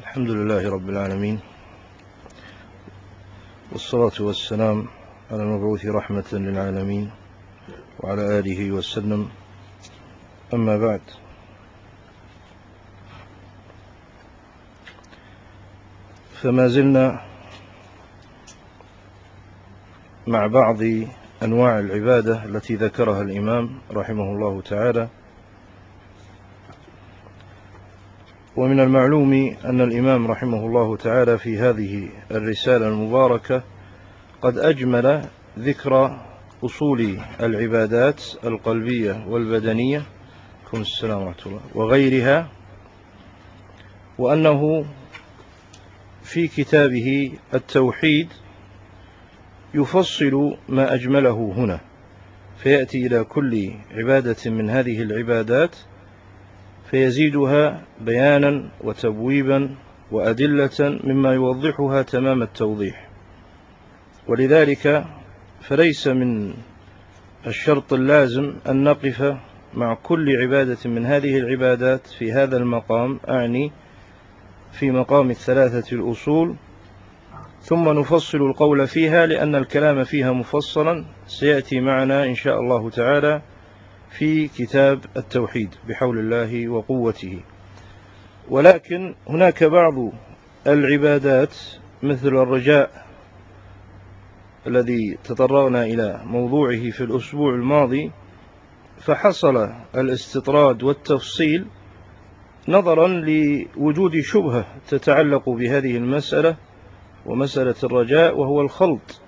الحمد لله رب العالمين، والصلاة والسلام على المبعوث رحمة للعالمين وعلى آله وسلم. أما بعد، فما زلنا مع بعض أنواع العبادة التي ذكرها الإمام رحمه الله تعالى. ومن المعلوم أن الإمام رحمه الله تعالى في هذه الرسالة المباركة قد أجمل ذكر أصول العبادات القلبية والبدنية وغيرها، وأنه في كتابه التوحيد يفصل ما أجمله هنا، فيأتي إلى كل عبادة من هذه العبادات فيزيدها بيانا وتبويبا وأدلة مما يوضحها تمام التوضيح. ولذلك فليس من الشرط اللازم أن نقف مع كل عبادة من هذه العبادات في هذا المقام، أعني في مقام الثلاثة الأصول، ثم نفصل القول فيها، لأن الكلام فيها مفصلا سيأتي معنا إن شاء الله تعالى في كتاب التوحيد بحول الله وقوته. ولكن هناك بعض العبادات مثل الرجاء الذي تطرقنا إلى موضوعه في الأسبوع الماضي، فحصل الاستطراد والتفصيل نظرا لوجود شبهة تتعلق بهذه المسألة ومسألة الرجاء، وهو الخلط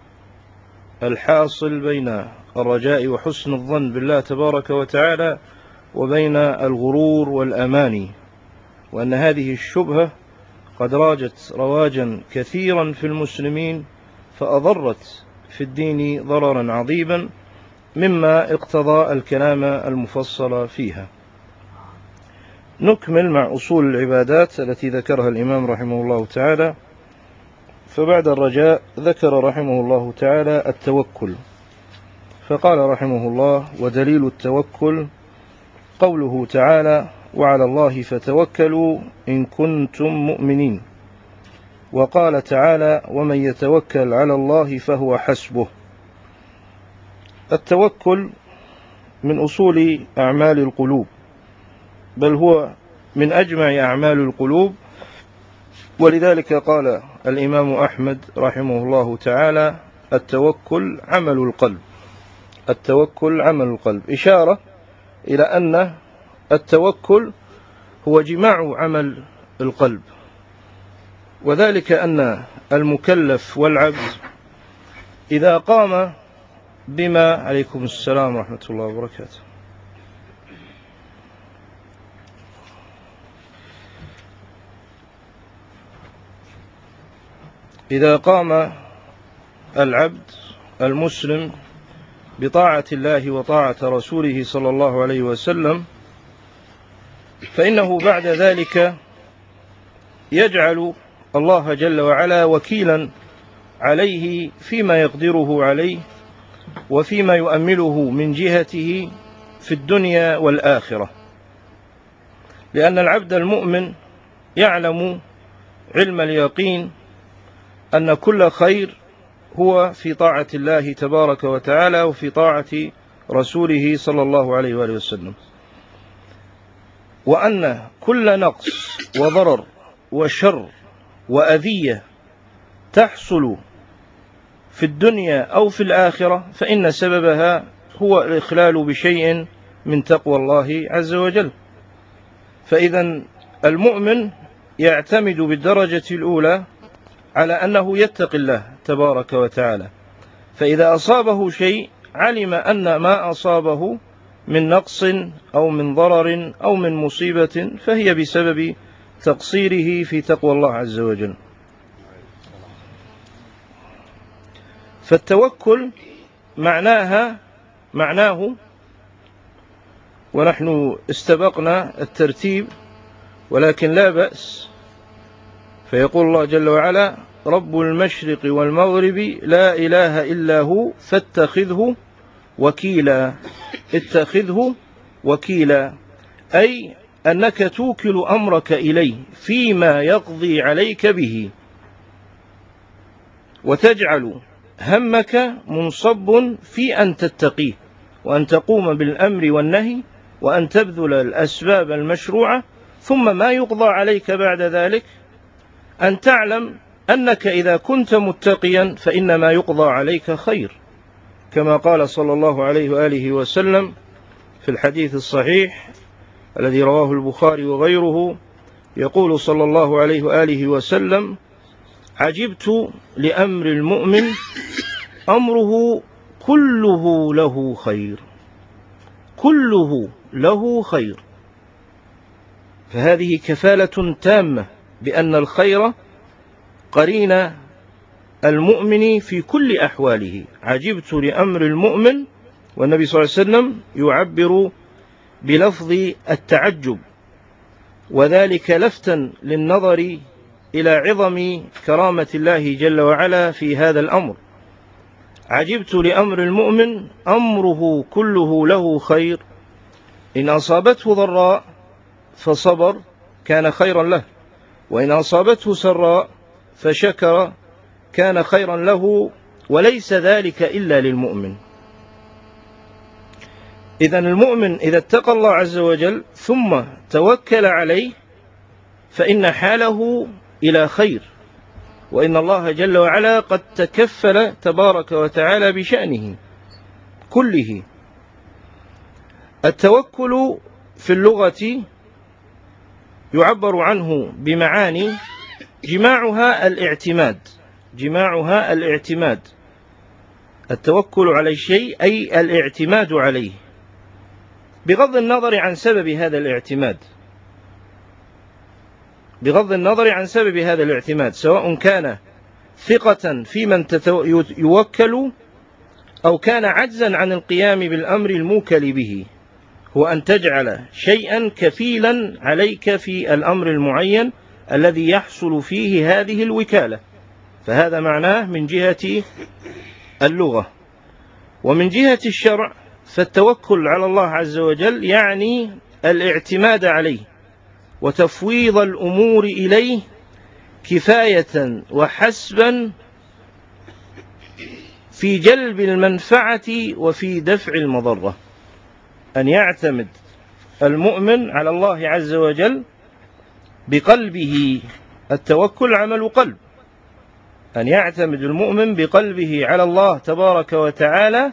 الحاصل بين الرجاء وحسن الظن بالله تبارك وتعالى وبين الغرور والأماني، وأن هذه الشبهة قد راجت رواجا كثيرا في المسلمين، فأضرت في الدين ضررا عظيما، مما اقتضى الكلام المفصل فيها. نكمل مع أصول العبادات التي ذكرها الإمام رحمه الله تعالى. فبعد الرجاء ذكر رحمه الله تعالى التوكل، فقال رحمه الله: ودليل التوكل قوله تعالى: وعلى الله فتوكلوا إن كنتم مؤمنين. وقال تعالى: ومن يتوكل على الله فهو حسبه. التوكل من أصول أعمال القلوب، بل هو من أجمع أعمال القلوب. ولذلك قال الإمام أحمد رحمه الله تعالى: التوكل عمل القلب. التوكل عمل القلب، إشارة إلى أن التوكل هو جماع عمل القلب، وذلك أن المكلف والعبد إذا قام بما عليكم السلام ورحمة الله وبركاته إذا قام العبد المسلم بطاعة الله وطاعة رسوله صلى الله عليه وسلم، فإنه بعد ذلك يجعل الله جل وعلا وكيلا عليه فيما يقدره عليه وفيما يؤمله من جهته في الدنيا والآخرة، لأن العبد المؤمن يعلم علم اليقين أن كل خير هو في طاعة الله تبارك وتعالى وفي طاعة رسوله صلى الله عليه وآله وسلم، وأن كل نقص وضرر وشر وأذية تحصل في الدنيا أو في الآخرة فإن سببها هو الإخلال بشيء من تقوى الله عز وجل. فإذا المؤمن يعتمد بالدرجة الأولى على أنه يتقي الله تبارك وتعالى، فإذا أصابه شيء علم أن ما أصابه من نقص أو من ضرر أو من مصيبة فهي بسبب تقصيره في تقوى الله عز وجل. فالتوكل معناه، ونحن استبقنا الترتيب ولكن لا بأس، فيقول الله جل وعلا: رب المشرق والمغرب لا إله إلا هو فاتخذه وكيلا. اتخذه وكيلا، أي أنك توكل أمرك إليه فيما يقضي عليك به، وتجعل همك منصب في أن تتقيه، وأن تقوم بالأمر والنهي، وأن تبذل الأسباب المشروعة، ثم ما يقضى عليك بعد ذلك أن تعلم أنك إذا كنت متقيا فإن ما يقضى عليك خير، كما قال صلى الله عليه وآله وسلم في الحديث الصحيح الذي رواه البخاري وغيره، يقول صلى الله عليه وآله وسلم: عجبت لأمر المؤمن أمره كله له خير، كله له خير. فهذه كفالة تامة بأن الخير قرين المؤمن في كل أحواله. عجبت لأمر المؤمن، والنبي صلى الله عليه وسلم يعبر بلفظ التعجب، وذلك لفتا للنظر إلى عظم كرامة الله جل وعلا في هذا الأمر. عجبت لأمر المؤمن أمره كله له خير، إن أصابته ضراء فصبر كان خيرا له، وإن أصابته سراء فشكر كان خيرا له، وليس ذلك إلا للمؤمن. إذن المؤمن إذا اتقى الله عز وجل ثم توكل عليه فإن حاله إلى خير، وإن الله جل وعلا قد تكفل تبارك وتعالى بشأنه كله. التوكل في اللغة يعبر عنه بمعاني جماعها الاعتماد، جماعها الاعتماد. التوكل على الشيء أي الاعتماد عليه، بغض النظر عن سبب هذا الاعتماد، بغض النظر عن سبب هذا الاعتماد، سواء كان ثقة في من يوكل أو كان عجزا عن القيام بالأمر الموكل به، هو أن تجعل شيئا كفيلا عليك في الأمر المعين الذي يحصل فيه هذه الوكالة. فهذا معناه من جهة اللغة. ومن جهة الشرع فالتوكل على الله عز وجل يعني الاعتماد عليه وتفويض الأمور إليه كفاية وحسبا في جلب المنفعة وفي دفع المضرة. أن يعتمد المؤمن على الله عز وجل بقلبه، التوكل عمل قلب، أن يعتمد المؤمن بقلبه على الله تبارك وتعالى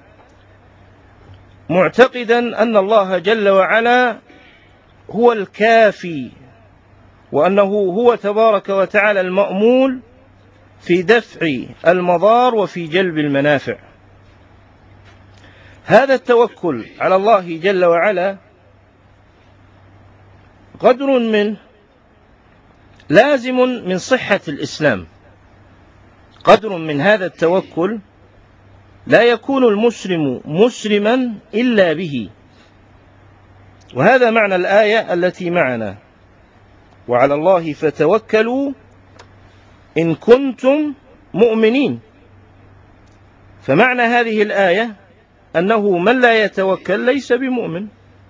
معتقدا أن الله جل وعلا هو الكافي، وأنه هو تبارك وتعالى المأمول في دفع المضار وفي جلب المنافع. هذا التوكل على الله جل وعلا قدر منه لازم من صحة الإسلام، قدر من هذا التوكل لا يكون المسلم مسلما إلا به. وهذا معنى الآية التي معنا: وعلى الله فتوكلوا إن كنتم مؤمنين. فمعنى هذه الآية أنه من لا يتوكل ليس بمؤمن.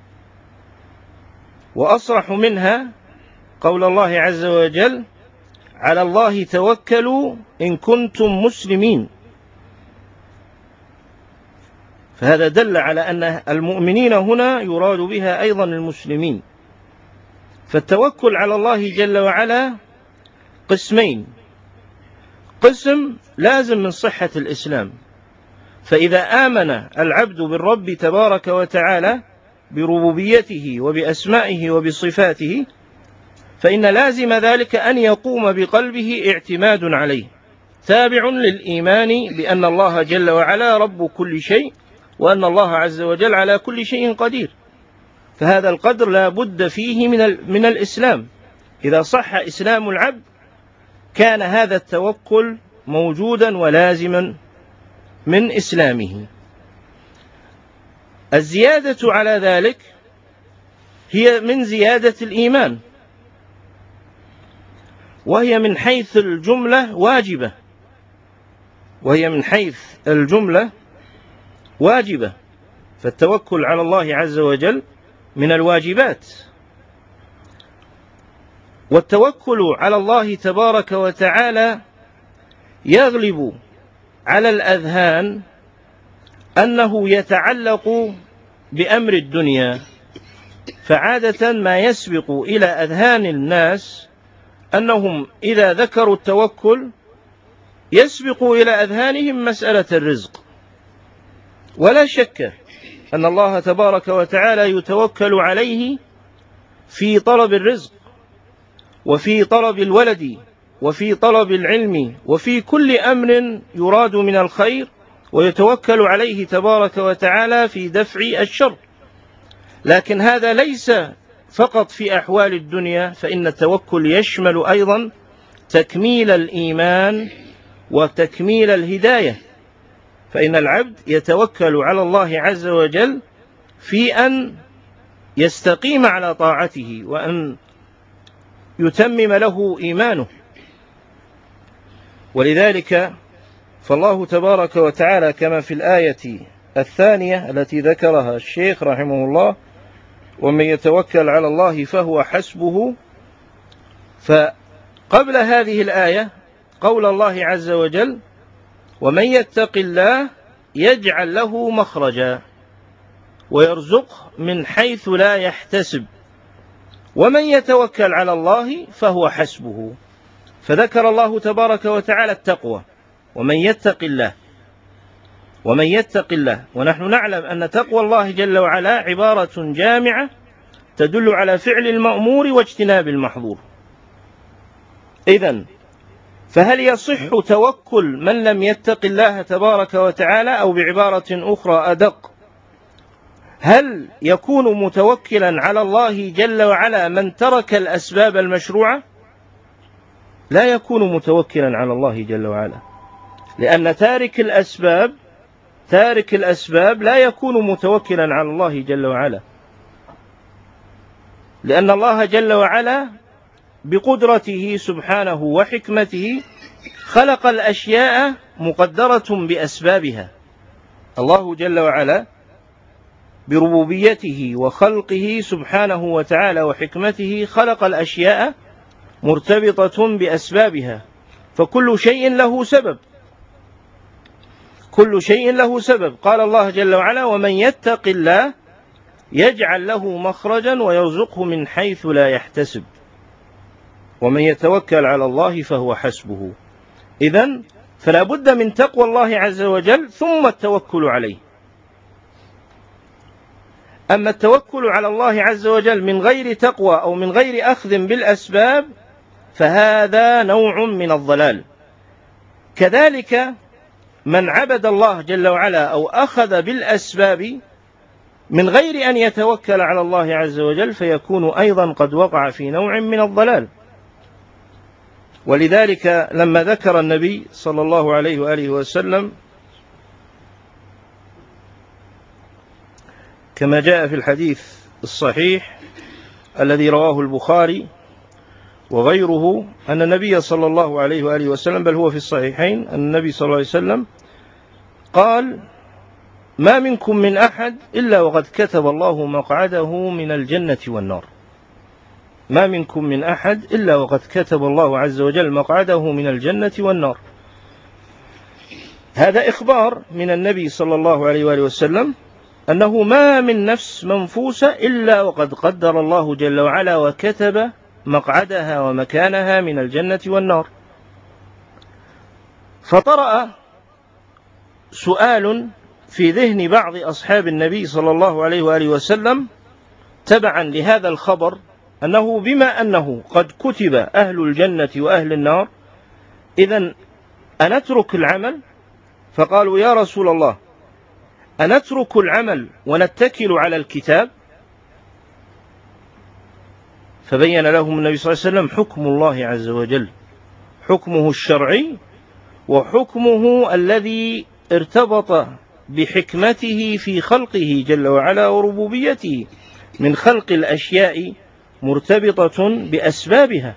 وأصرح منها قول الله عز وجل: على الله توكلوا إن كنتم مسلمين. فهذا دل على أن المؤمنين هنا يراد بها أيضا المسلمين. فالتوكل على الله جل وعلا قسمين: قسم لازم من صحة الإسلام، فإذا آمن العبد بالرب تبارك وتعالى بربوبيته وبأسمائه وبصفاته فإن لازم ذلك أن يقوم بقلبه اعتماد عليه، تابع للإيمان بأن الله جل وعلا رب كل شيء، وأن الله عز وجل على كل شيء قدير. فهذا القدر لا بد فيه من الإسلام. إذا صح إسلام العبد كان هذا التوكل موجودا ولازما من إسلامه. الزيادة على ذلك هي من زيادة الإيمان، وهي من حيث الجملة واجبة، وهي من حيث الجملة واجبة. فالتوكل على الله عز وجل من الواجبات، والتوكل على الله تبارك وتعالى يغلب على الأذهان أنه يتعلق بأمر الدنيا، فعادة ما يسبق إلى أذهان الناس أنهم إذا ذكروا التوكل يسبق إلى أذهانهم مسألة الرزق. ولا شك أن الله تبارك وتعالى يتوكل عليه في طلب الرزق، وفي طلب الولد، وفي طلب العلم، وفي كل أمر يراد من الخير، ويتوكل عليه تبارك وتعالى في دفع الشر. لكن هذا ليس فقط في أحوال الدنيا، فإن التوكل يشمل أيضا تكميل الإيمان وتكميل الهداية، فإن العبد يتوكل على الله عز وجل في أن يستقيم على طاعته وأن يتمم له إيمانه. ولذلك فالله تبارك وتعالى كما في الآية الثانية التي ذكرها الشيخ رحمه الله: ومن يتوكل على الله فهو حسبه. فقبل هذه الآية قول الله عز وجل: ومن يتق الله يجعل له مخرجا ويرزقه من حيث لا يحتسب ومن يتوكل على الله فهو حسبه. فذكر الله تبارك وتعالى التقوى: ومن يتق الله، ومن يتق الله. ونحن نعلم أن تقوى الله جل وعلا عبارة جامعة تدل على فعل المأمور واجتناب المحظور. إذن فهل يصح توكل من لم يتق الله تبارك وتعالى؟ أو بعبارة أخرى أدق، هل يكون متوكلا على الله جل وعلا من ترك الأسباب المشروعة؟ لا يكون متوكلا على الله جل وعلا، لأن تارك الأسباب لا يكون متوكلا على الله جل وعلا، لأن الله جل وعلا بقدرته سبحانه وحكمته خلق الأشياء مقدرة بأسبابها. الله جل وعلا بربوبيته وخلقه سبحانه وتعالى وحكمته خلق الأشياء مرتبطة بأسبابها، فكل شيء له سبب، كل شيء له سبب. قال الله جل وعلا: ومن يتق الله يجعل له مخرجا ويرزقه من حيث لا يحتسب ومن يتوكل على الله فهو حسبه. إذن فلا بد من تقوى الله عز وجل ثم التوكل عليه. أما التوكل على الله عز وجل من غير تقوى أو من غير أخذ بالأسباب فهذا نوع من الضلال. كذلك من عبد الله جل وعلا أو أخذ بالأسباب من غير أن يتوكل على الله عز وجل فيكون أيضا قد وقع في نوع من الضلال. ولذلك لما ذكر النبي صلى الله عليه وآله وسلم كما جاء في الحديث الصحيح الذي رواه البخاري وغيره أن النبي صلى الله عليه وآله وسلم، بل هو في الصحيحين، أن النبي صلى الله عليه وسلم قال: ما منكم من أحد إلا وقد كتب الله مقعده من الجنة والنار. ما منكم من أحد إلا وقد كتب الله عز وجل مقعده من الجنة والنار. هذا إخبار من النبي صلى الله عليه وآله وسلم أنه ما من نفس منفوسة إلا وقد قدر الله جل وعلا وكتب مقعدها ومكانها من الجنة والنار. فطرأ سؤال في ذهن بعض أصحاب النبي صلى الله عليه وآله وسلم تبعا لهذا الخبر، أنه بما أنه قد كتب أهل الجنة وأهل النار إذن أنترك العمل؟ فقالوا: يا رسول الله، أنترك العمل ونتكل على الكتاب؟ فبين لهم النبي صلى الله عليه وسلم حكم الله عز وجل، حكمه الشرعي وحكمه الذي ارتبط بحكمته في خلقه جل وعلا وربوبيته من خلق الأشياء مرتبطة بأسبابها.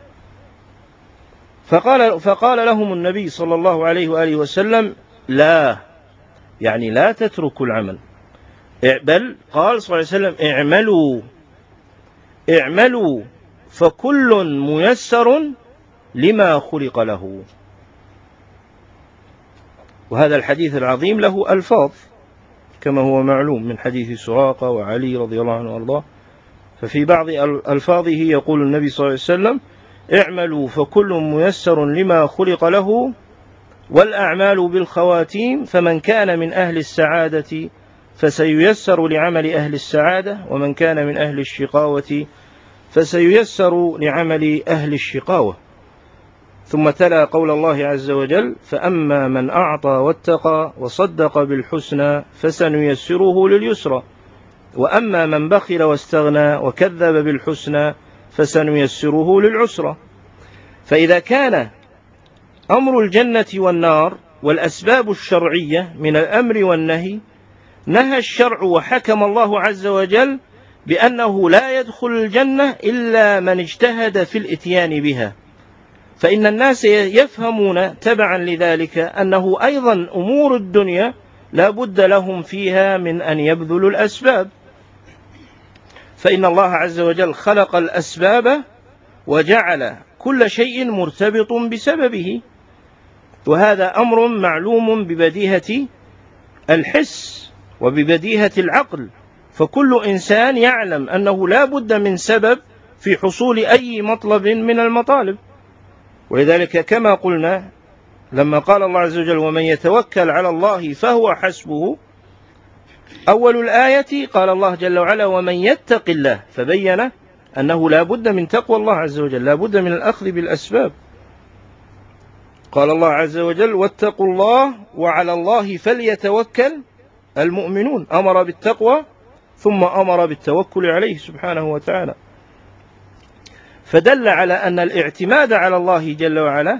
فقال لهم النبي صلى الله عليه وآله وسلم: لا، يعني لا تتركوا العمل، بل قال صلى الله عليه وسلم: اعملوا فكل ميسر لما خلق له. وهذا الحديث العظيم له ألفاظ كما هو معلوم من حديث سراقة وعلي رضي الله عنه وارضاه. ففي بعض ألفاظه يقول النبي صلى الله عليه وسلم: اعملوا فكل ميسر لما خلق له والأعمال بالخواتيم، فمن كان من أهل السعادة فسييسر لعمل أهل السعادة، ومن كان من أهل الشقاوة فسييسر لعمل أهل الشقاوة. ثم تلا قول الله عز وجل: فأما من أعطى واتقى وصدق بالحسنى فسنيسره لليسرى، وأما من بخل واستغنى وكذب بالحسنى فسنيسره للعسرى. فإذا كان أمر الجنة والنار والأسباب الشرعية من الأمر والنهي، نهى الشرع وحكم الله عز وجل بأنه لا يدخل الجنة إلا من اجتهد في الإتيان بها. فإن الناس يفهمون تبعا لذلك أنه أيضا أمور الدنيا لا بد لهم فيها من أن يبذلوا الأسباب، فإن الله عز وجل خلق الأسباب وجعل كل شيء مرتبط بسببه، وهذا أمر معلوم ببديهة الحس وببديهة العقل. فكل إنسان يعلم أنه لا بد من سبب في حصول أي مطلب من المطالب. ولذلك كما قلنا لما قال الله عز وجل: ومن يتوكل على الله فهو حسبه، أول الآية قال الله جل وعلا: ومن يتق الله، فبين أنه لا بد من تقوى الله عز وجل، لا بد من الأخذ بالأسباب. قال الله عز وجل: واتقوا الله وعلى الله فليتوكل المؤمنون. أمر بالتقوى ثم أمر بالتوكل عليه سبحانه وتعالى، فدل على أن الاعتماد على الله جل وعلا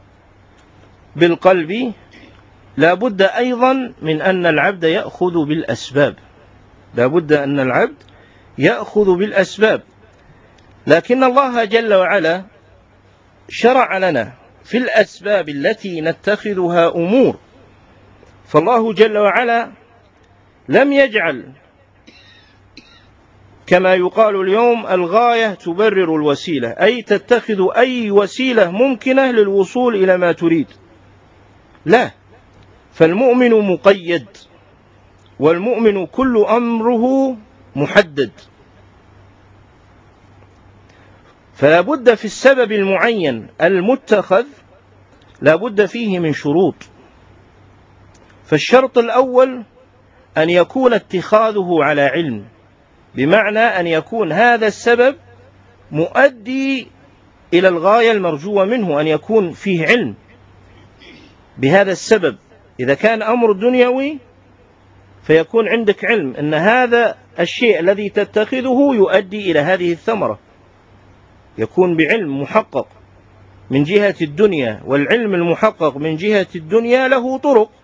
بالقلب لا بد أيضا من أن العبد يأخذ بالأسباب، لا بد أن العبد يأخذ بالأسباب. لكن الله جل وعلا شرع لنا في الأسباب التي نتخذها أمور، فالله جل وعلا لم يجعل كما يقال اليوم الغاية تبرر الوسيلة، أي تتخذ أي وسيلة ممكنة للوصول إلى ما تريد. لا، فالمؤمن مقيد، والمؤمن كل أمره محدد. فلا بد في السبب المعين المتخذ لا بد فيه من شروط. فالشرط الأول أن يكون اتخاذه على علم، بمعنى أن يكون هذا السبب مؤدي إلى الغاية المرجوة منه، أن يكون فيه علم بهذا السبب. إذا كان أمر دنيوي فيكون عندك علم أن هذا الشيء الذي تتخذه يؤدي إلى هذه الثمرة، يكون بعلم محقق من جهة الدنيا، والعلم المحقق من جهة الدنيا له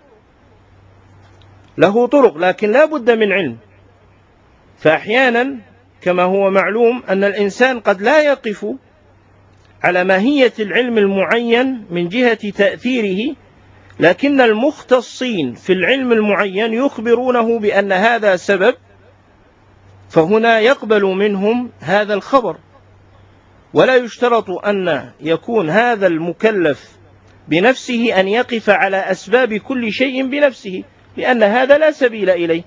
طرق، لكن لا بد من علم. فأحيانا كما هو معلوم أن الإنسان قد لا يقف على ماهية العلم المعين من جهة تأثيره، لكن المختصين في العلم المعين يخبرونه بأن هذا سبب، فهنا يقبل منهم هذا الخبر. ولا يشترط أن يكون هذا المكلف بنفسه أن يقف على أسباب كل شيء بنفسه، لأن هذا لا سبيل إليه،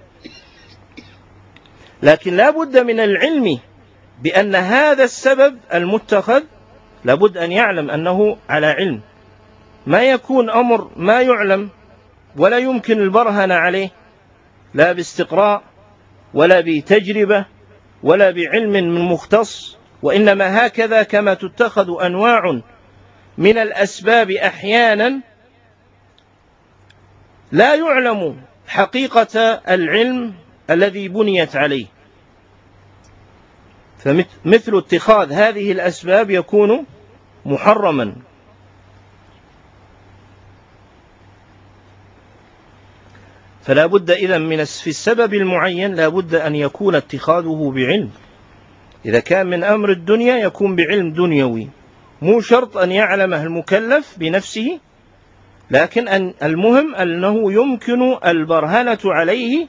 لكن لا بد من العلم بأن هذا السبب المتخذ لا بد أن يعلم أنه على علم. ما يكون أمر ما يعلم ولا يمكن البرهن عليه، لا باستقراء ولا بتجربة ولا بعلم من مختص، وإنما هكذا كما تتخذ أنواع من الأسباب أحيانا لا يعلم حقيقة العلم الذي بنيت عليه. فمثل اتخاذ هذه الأسباب يكون محرما. فلا بد إذن في السبب المعين لا بد أن يكون اتخاذه بعلم. إذا كان من أمر الدنيا يكون بعلم دنيوي، مو شرط أن يعلمه المكلف بنفسه، لكن المهم أنه يمكن البرهنة عليه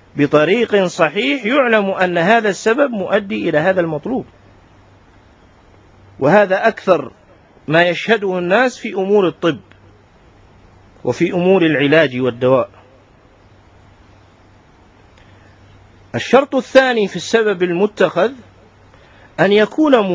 بطريق صحيح يعلم أن هذا السبب مؤدي إلى هذا المطلوب. وهذا أكثر ما يشهده الناس في أمور الطب وفي أمور العلاج والدواء. الشرط الثاني في السبب المتخذ أن يكون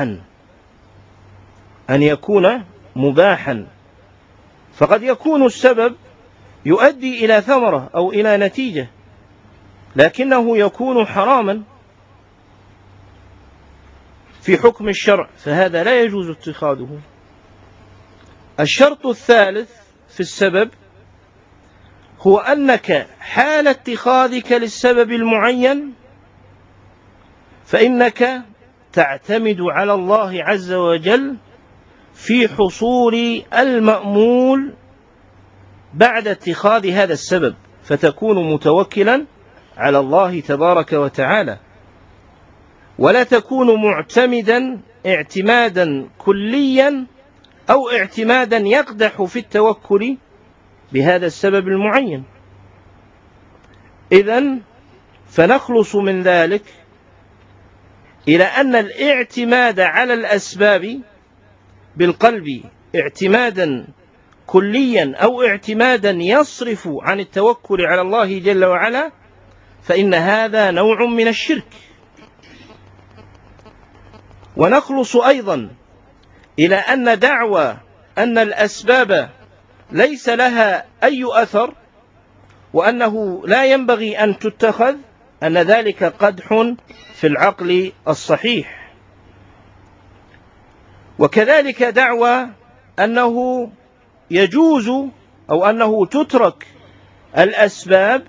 مباحا، فقد يكون السبب يؤدي إلى ثمرة أو إلى نتيجة، لكنه يكون حراما في حكم الشرع، فهذا لا يجوز اتخاذه. الشرط الثالث في السبب هو أنك حال اتخاذك للسبب المعين فإنك تعتمد على الله عز وجل في حصول المأمول بعد اتخاذ هذا السبب، فتكون متوكلا على الله تبارك وتعالى، ولا تكون معتمدا اعتمادا كليا أو اعتمادا يقدح في التوكل بهذا السبب المعين. إذن فنخلص من ذلك إلى أن الاعتماد على الأسباب بالقلب اعتمادا كليا أو اعتمادا يصرف عن التوكل على الله جل وعلا، فإن هذا نوع من الشرك. ونخلص أيضا إلى أن دعوى أن الأسباب ليس لها أي أثر وأنه لا ينبغي أن تتخذ، أن ذلك قدح في العقل الصحيح. وكذلك دعوى أنه يجوز أو أنه تترك الأسباب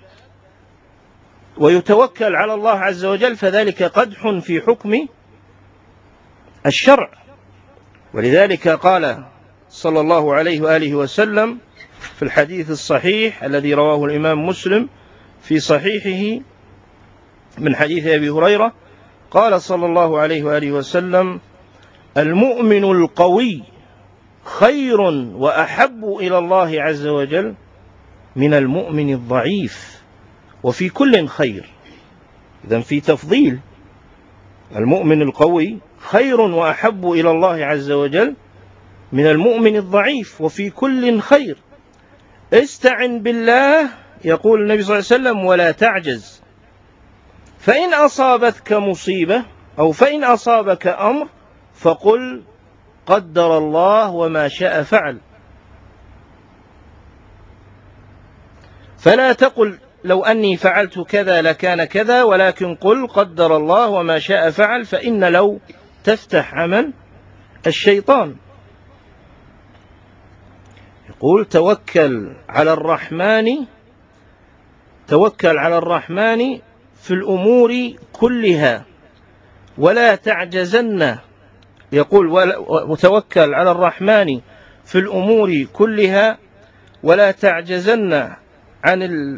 ويتوكل على الله عز وجل، فذلك قدح في حكم الشرع. ولذلك قال صلى الله عليه وآله وسلم في الحديث الصحيح الذي رواه الإمام مسلم في صحيحه من حديث أبي هريرة، قال صلى الله عليه وآله وسلم: المؤمن القوي خير وأحب إلى الله عز وجل من المؤمن الضعيف، وفي كل خير. إذن في تفضيل، المؤمن القوي خير وأحب إلى الله عز وجل من المؤمن الضعيف، وفي كل خير. استعن بالله، يقول النبي صلى الله عليه وسلم، ولا تعجز، فإن أصابتك مصيبة أو فإن أصابك أمر فقل قدر الله وما شاء فعل. فلا تقل لو أني فعلت كذا لكان كذا، ولكن قل قدر الله وما شاء فعل، فإن لو تفتح عمل الشيطان. يقول توكل على الرحمن في الأمور كلها ولا تعجزن. يقول وتوكل على الرحمن في الأمور كلها ولا تعجزن عن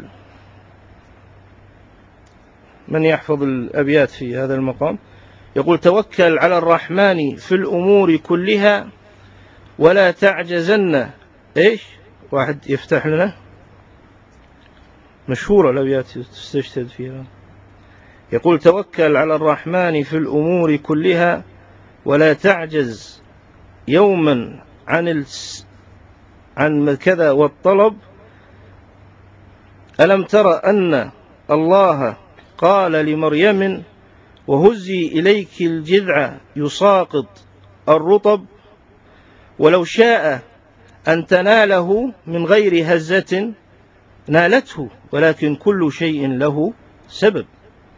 من يحفظ الأبيات في هذا المقام. يقول توكل على الرحمن في الأمور كلها ولا تعجزن. إيش؟ واحد يفتح لنا، مشهورة الأبيات تستشهد فيها. يقول توكل على الرحمن في الأمور كلها ولا تعجز يوما عن كذا والطلب. ألم تر أن الله قال لمريم وهزي إليك الجذع يساقط الرطب، ولو شاء أن تناله من غير هزة نالته، ولكن كل شيء له سبب.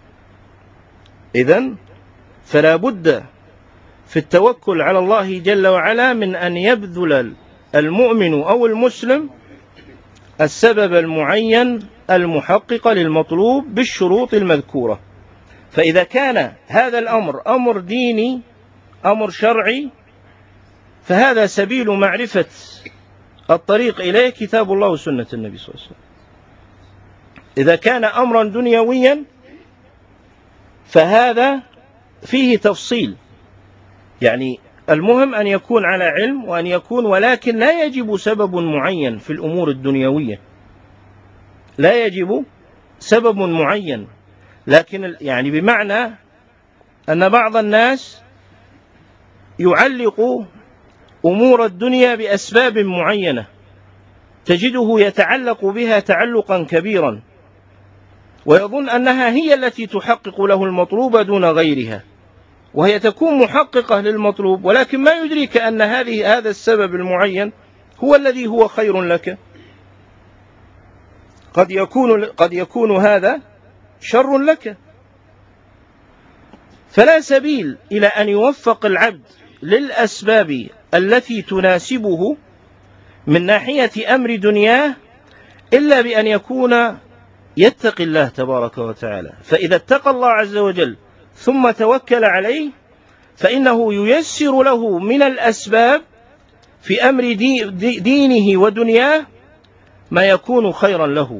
إذن فلا بد في التوكل على الله جل وعلا من أن يبذل المؤمن أو المسلم السبب المعين المحقق للمطلوب بالشروط المذكورة. فإذا كان هذا الأمر أمر ديني أمر شرعي فهذا سبيل معرفة الطريق إليه كتاب الله وسنة النبي صلى الله عليه وسلم. إذا كان أمرا دنيويا فهذا فيه تفصيل، يعني المهم أن يكون على علم وأن يكون، ولكن لا يجب سبب معين في الأمور الدنيوية، لا يجب سبب معين. لكن يعني بمعنى أن بعض الناس يعلق أمور الدنيا بأسباب معينة، تجده يتعلق بها تعلقا كبيرا، ويظن أنها هي التي تحقق له المطلوب دون غيرها، وهي تكون محققة للمطلوب، ولكن ما يدريك أن هذا السبب المعين هو الذي هو خير لك. قد يكون هذا شر لك. فلا سبيل إلى أن يوفق العبد للأسباب التي تناسبه من ناحية أمر دنياه إلا بأن يكون يتقي الله تبارك وتعالى. فإذا اتقى الله عز وجل ثم توكل عليه فإنه ييسر له من الأسباب في أمر دينه ودنياه ما يكون خيرا له.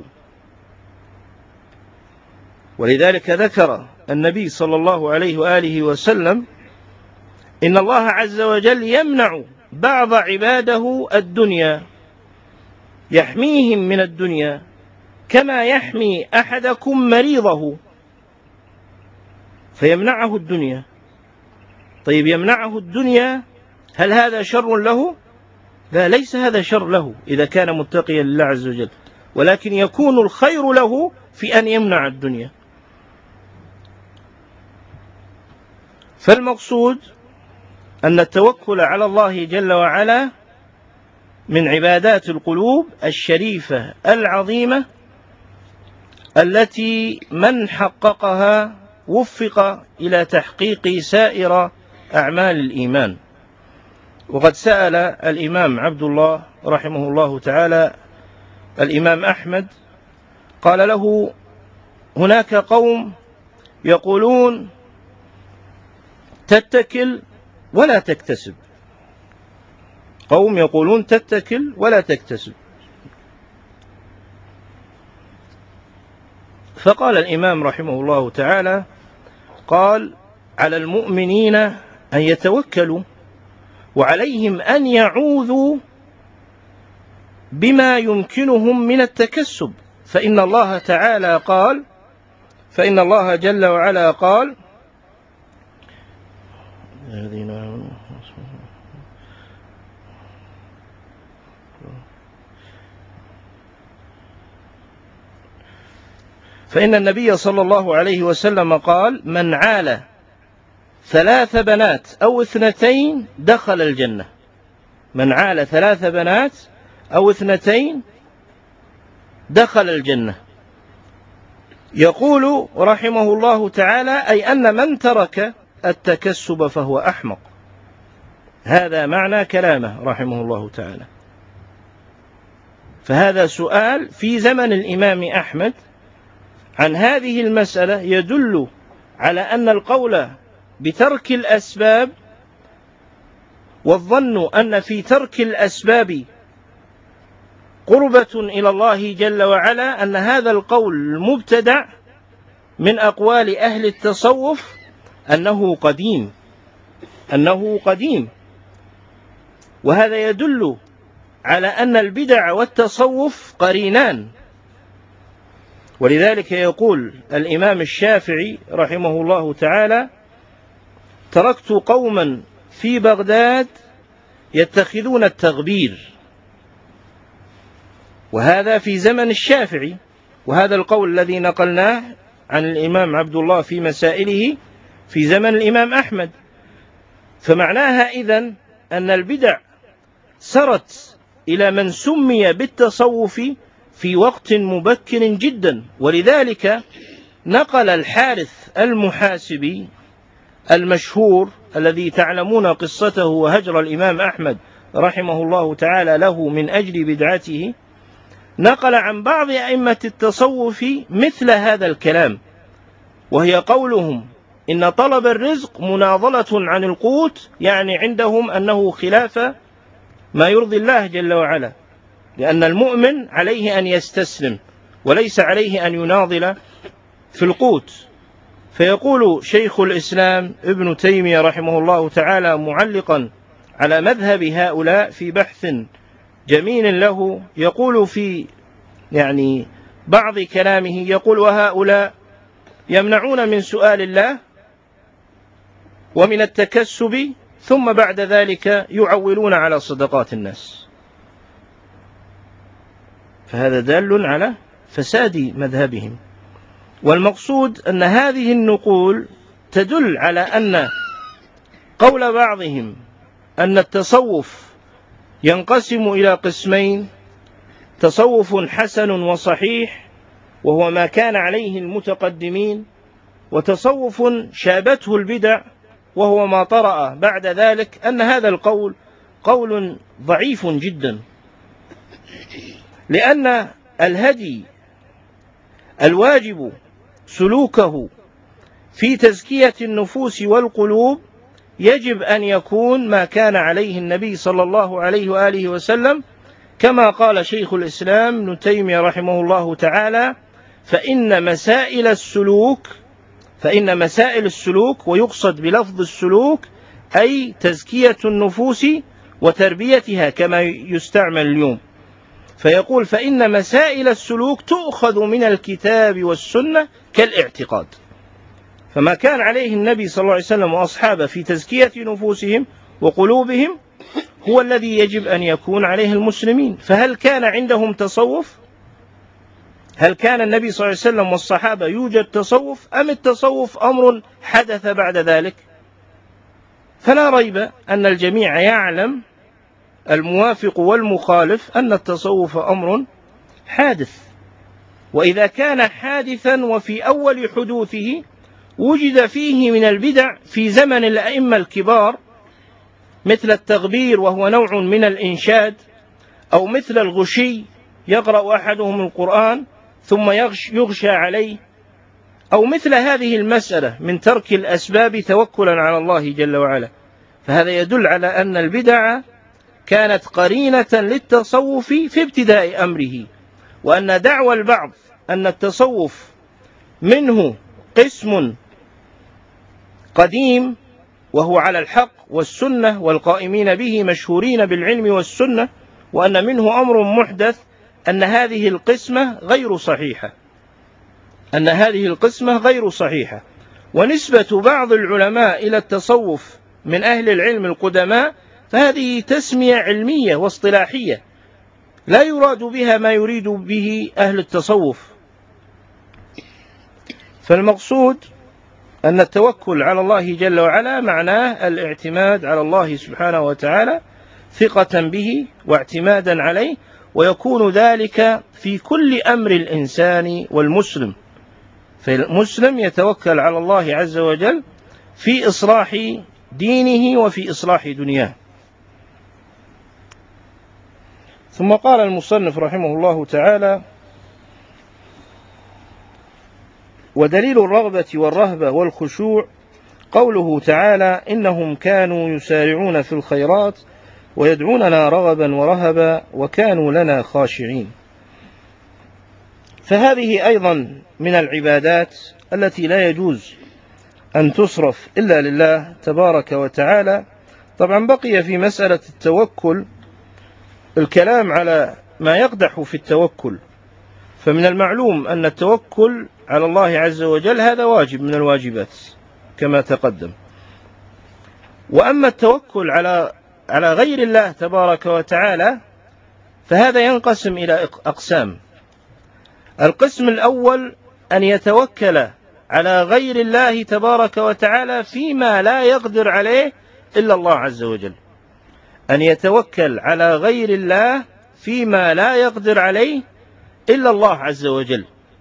ولذلك ذكر النبي صلى الله عليه وآله وسلم إن الله عز وجل يمنع بعض عباده الدنيا، يحميهم من الدنيا كما يحمي أحدكم مريضه، فيمنعه الدنيا. طيب يمنعه الدنيا، هل هذا شر له؟ لا، ليس هذا شر له إذا كان متقيا لله عز وجل، ولكن يكون الخير له في أن يمنع الدنيا. فالمقصود أن التوكل على الله جل وعلا من عبادات القلوب الشريفة العظيمة التي من حققها وفق إلى تحقيق سائر أعمال الإيمان. وقد سأل الإمام عبد الله رحمه الله تعالى الإمام أحمد، قال له: هناك قوم يقولون تتكل ولا تكتسب، قوم يقولون تتكل ولا تكتسب. فقال الإمام رحمه الله تعالى: قال: على المؤمنين أن يتوكلوا، وعليهم أن يعوذوا بما يمكنهم من التكسب، فإن الله جل وعلا قال: فإن النبي صلى الله عليه وسلم قال: من عال 3 بنات أو 2 دخل الجنة. من عال 3 بنات أو 2 دخل الجنة. يقول رحمه الله تعالى: أي أن من ترك التكسب فهو أحمق. هذا معنى كلامه رحمه الله تعالى. فهذا سؤال في زمن الإمام أحمد عن هذه المسألة يدل على أن القول بترك الأسباب والظن أن في ترك الأسباب قربة إلى الله جل وعلا، أن هذا القول المبتدع من أقوال أهل التصوف أنه قديم. وهذا يدل على أن البدع والتصوف قرينان. ولذلك يقول الإمام الشافعي رحمه الله تعالى: تركت قوما في بغداد يتخذون التغبير. وهذا في زمن الشافعي، وهذا القول الذي نقلناه عن الإمام عبد الله في مسائله في زمن الإمام أحمد. فمعناها إذن أن البدع سرت إلى من سمي بالتصوف في وقت مبكر جدا. ولذلك نقل الحارث المحاسبي المشهور الذي تعلمون قصته وهجر الإمام أحمد رحمه الله تعالى له من أجل بدعته، نقل عن بعض أئمة التصوف مثل هذا الكلام، وهي قولهم: إن طلب الرزق مناضلة عن القوت، يعني عندهم أنه خلاف ما يرضي الله جل وعلا، لأن المؤمن عليه أن يستسلم وليس عليه أن يناضل في القوت. فيقول شيخ الإسلام ابن تيمية رحمه الله تعالى معلقا على مذهب هؤلاء في بحث جميل له، يقول في بعض كلامه، يقول: وهؤلاء يمنعون من سؤال الله ومن التكسب ثم بعد ذلك يعولون على صدقات الناس، فهذا دال على فساد مذهبهم. والمقصود أن هذه النقول تدل على أن قول بعضهم أن التصوف ينقسم إلى قسمين: تصوف حسن وصحيح وهو ما كان عليه المتقدمين، وتصوف شابته البدع وهو ما طرأ بعد ذلك، أن هذا القول قول ضعيف جدا، لأن الهدي الواجب سلوكه في تزكية النفوس والقلوب يجب أن يكون ما كان عليه النبي صلى الله عليه وآله وسلم، كما قال شيخ الإسلام ابن تيمية رحمه الله تعالى: فإن مسائل السلوك، ويقصد بلفظ السلوك أي تزكية النفوس وتربيتها كما يستعمل اليوم، فيقول: فإن مسائل السلوك تؤخذ من الكتاب والسنة كالاعتقاد. فما كان عليه النبي صلى الله عليه وسلم وأصحابه في تزكية نفوسهم وقلوبهم هو الذي يجب أن يكون عليه المسلمين. فهل كان عندهم تصوف؟ هل كان النبي صلى الله عليه وسلم والصحابة يوجد تصوف، أم التصوف أمر حدث بعد ذلك؟ فلا ريب أن الجميع يعلم، الموافق والمخالف، أن التصوف أمر حادث. وإذا كان حادثا وفي أول حدوثه وجد فيه من البدع في زمن الأئمة الكبار، مثل التغبير وهو نوع من الإنشاد، أو مثل الغشي يقرأ أحدهم القرآن ثم يغشى عليه، أو مثل هذه المسألة من ترك الأسباب توكلا على الله جل وعلا، فهذا يدل على أن البدع كانت قرينة للتصوف في ابتداء أمره، وأن دعوى البعض أن التصوف منه قسم قديم وهو على الحق والسنة والقائمين به مشهورين بالعلم والسنة، وأن منه أمر محدث، أن هذه القسمة غير صحيحة. ونسبة بعض العلماء إلى التصوف من أهل العلم القدماء فهذه تسمية علمية واصطلاحية، لا يراد بها ما يريد به أهل التصوف. فالمقصود أن التوكل على الله جل وعلا معناه الاعتماد على الله سبحانه وتعالى ثقة به واعتمادا عليه، ويكون ذلك في كل أمر الإنسان والمسلم. فالمسلم يتوكل على الله عز وجل في إصلاح دينه وفي إصلاح دنياه. ثم قال المصنف رحمه الله تعالى: ودليل الرغبة والرهبة والخشوع قوله تعالى: إنهم كانوا يسارعون في الخيرات ويدعوننا رغبا ورهبا وكانوا لنا خاشعين. فهذه أيضا من العبادات التي لا يجوز أن تصرف إلا لله تبارك وتعالى. طبعا بقي في مسألة التوكل الكلام على ما يقدح في التوكل، فمن المعلوم أن التوكل على الله عز وجل هذا واجب من الواجبات كما تقدم. وأما التوكل على غير الله تبارك وتعالى فهذا ينقسم إلى أقسام. القسم الأول أن يتوكل على غير الله تبارك وتعالى فيما لا يقدر عليه إلا الله عز وجل، أن يتوكل على غير الله فيما لا يقدر عليه إلا الله عز وجل.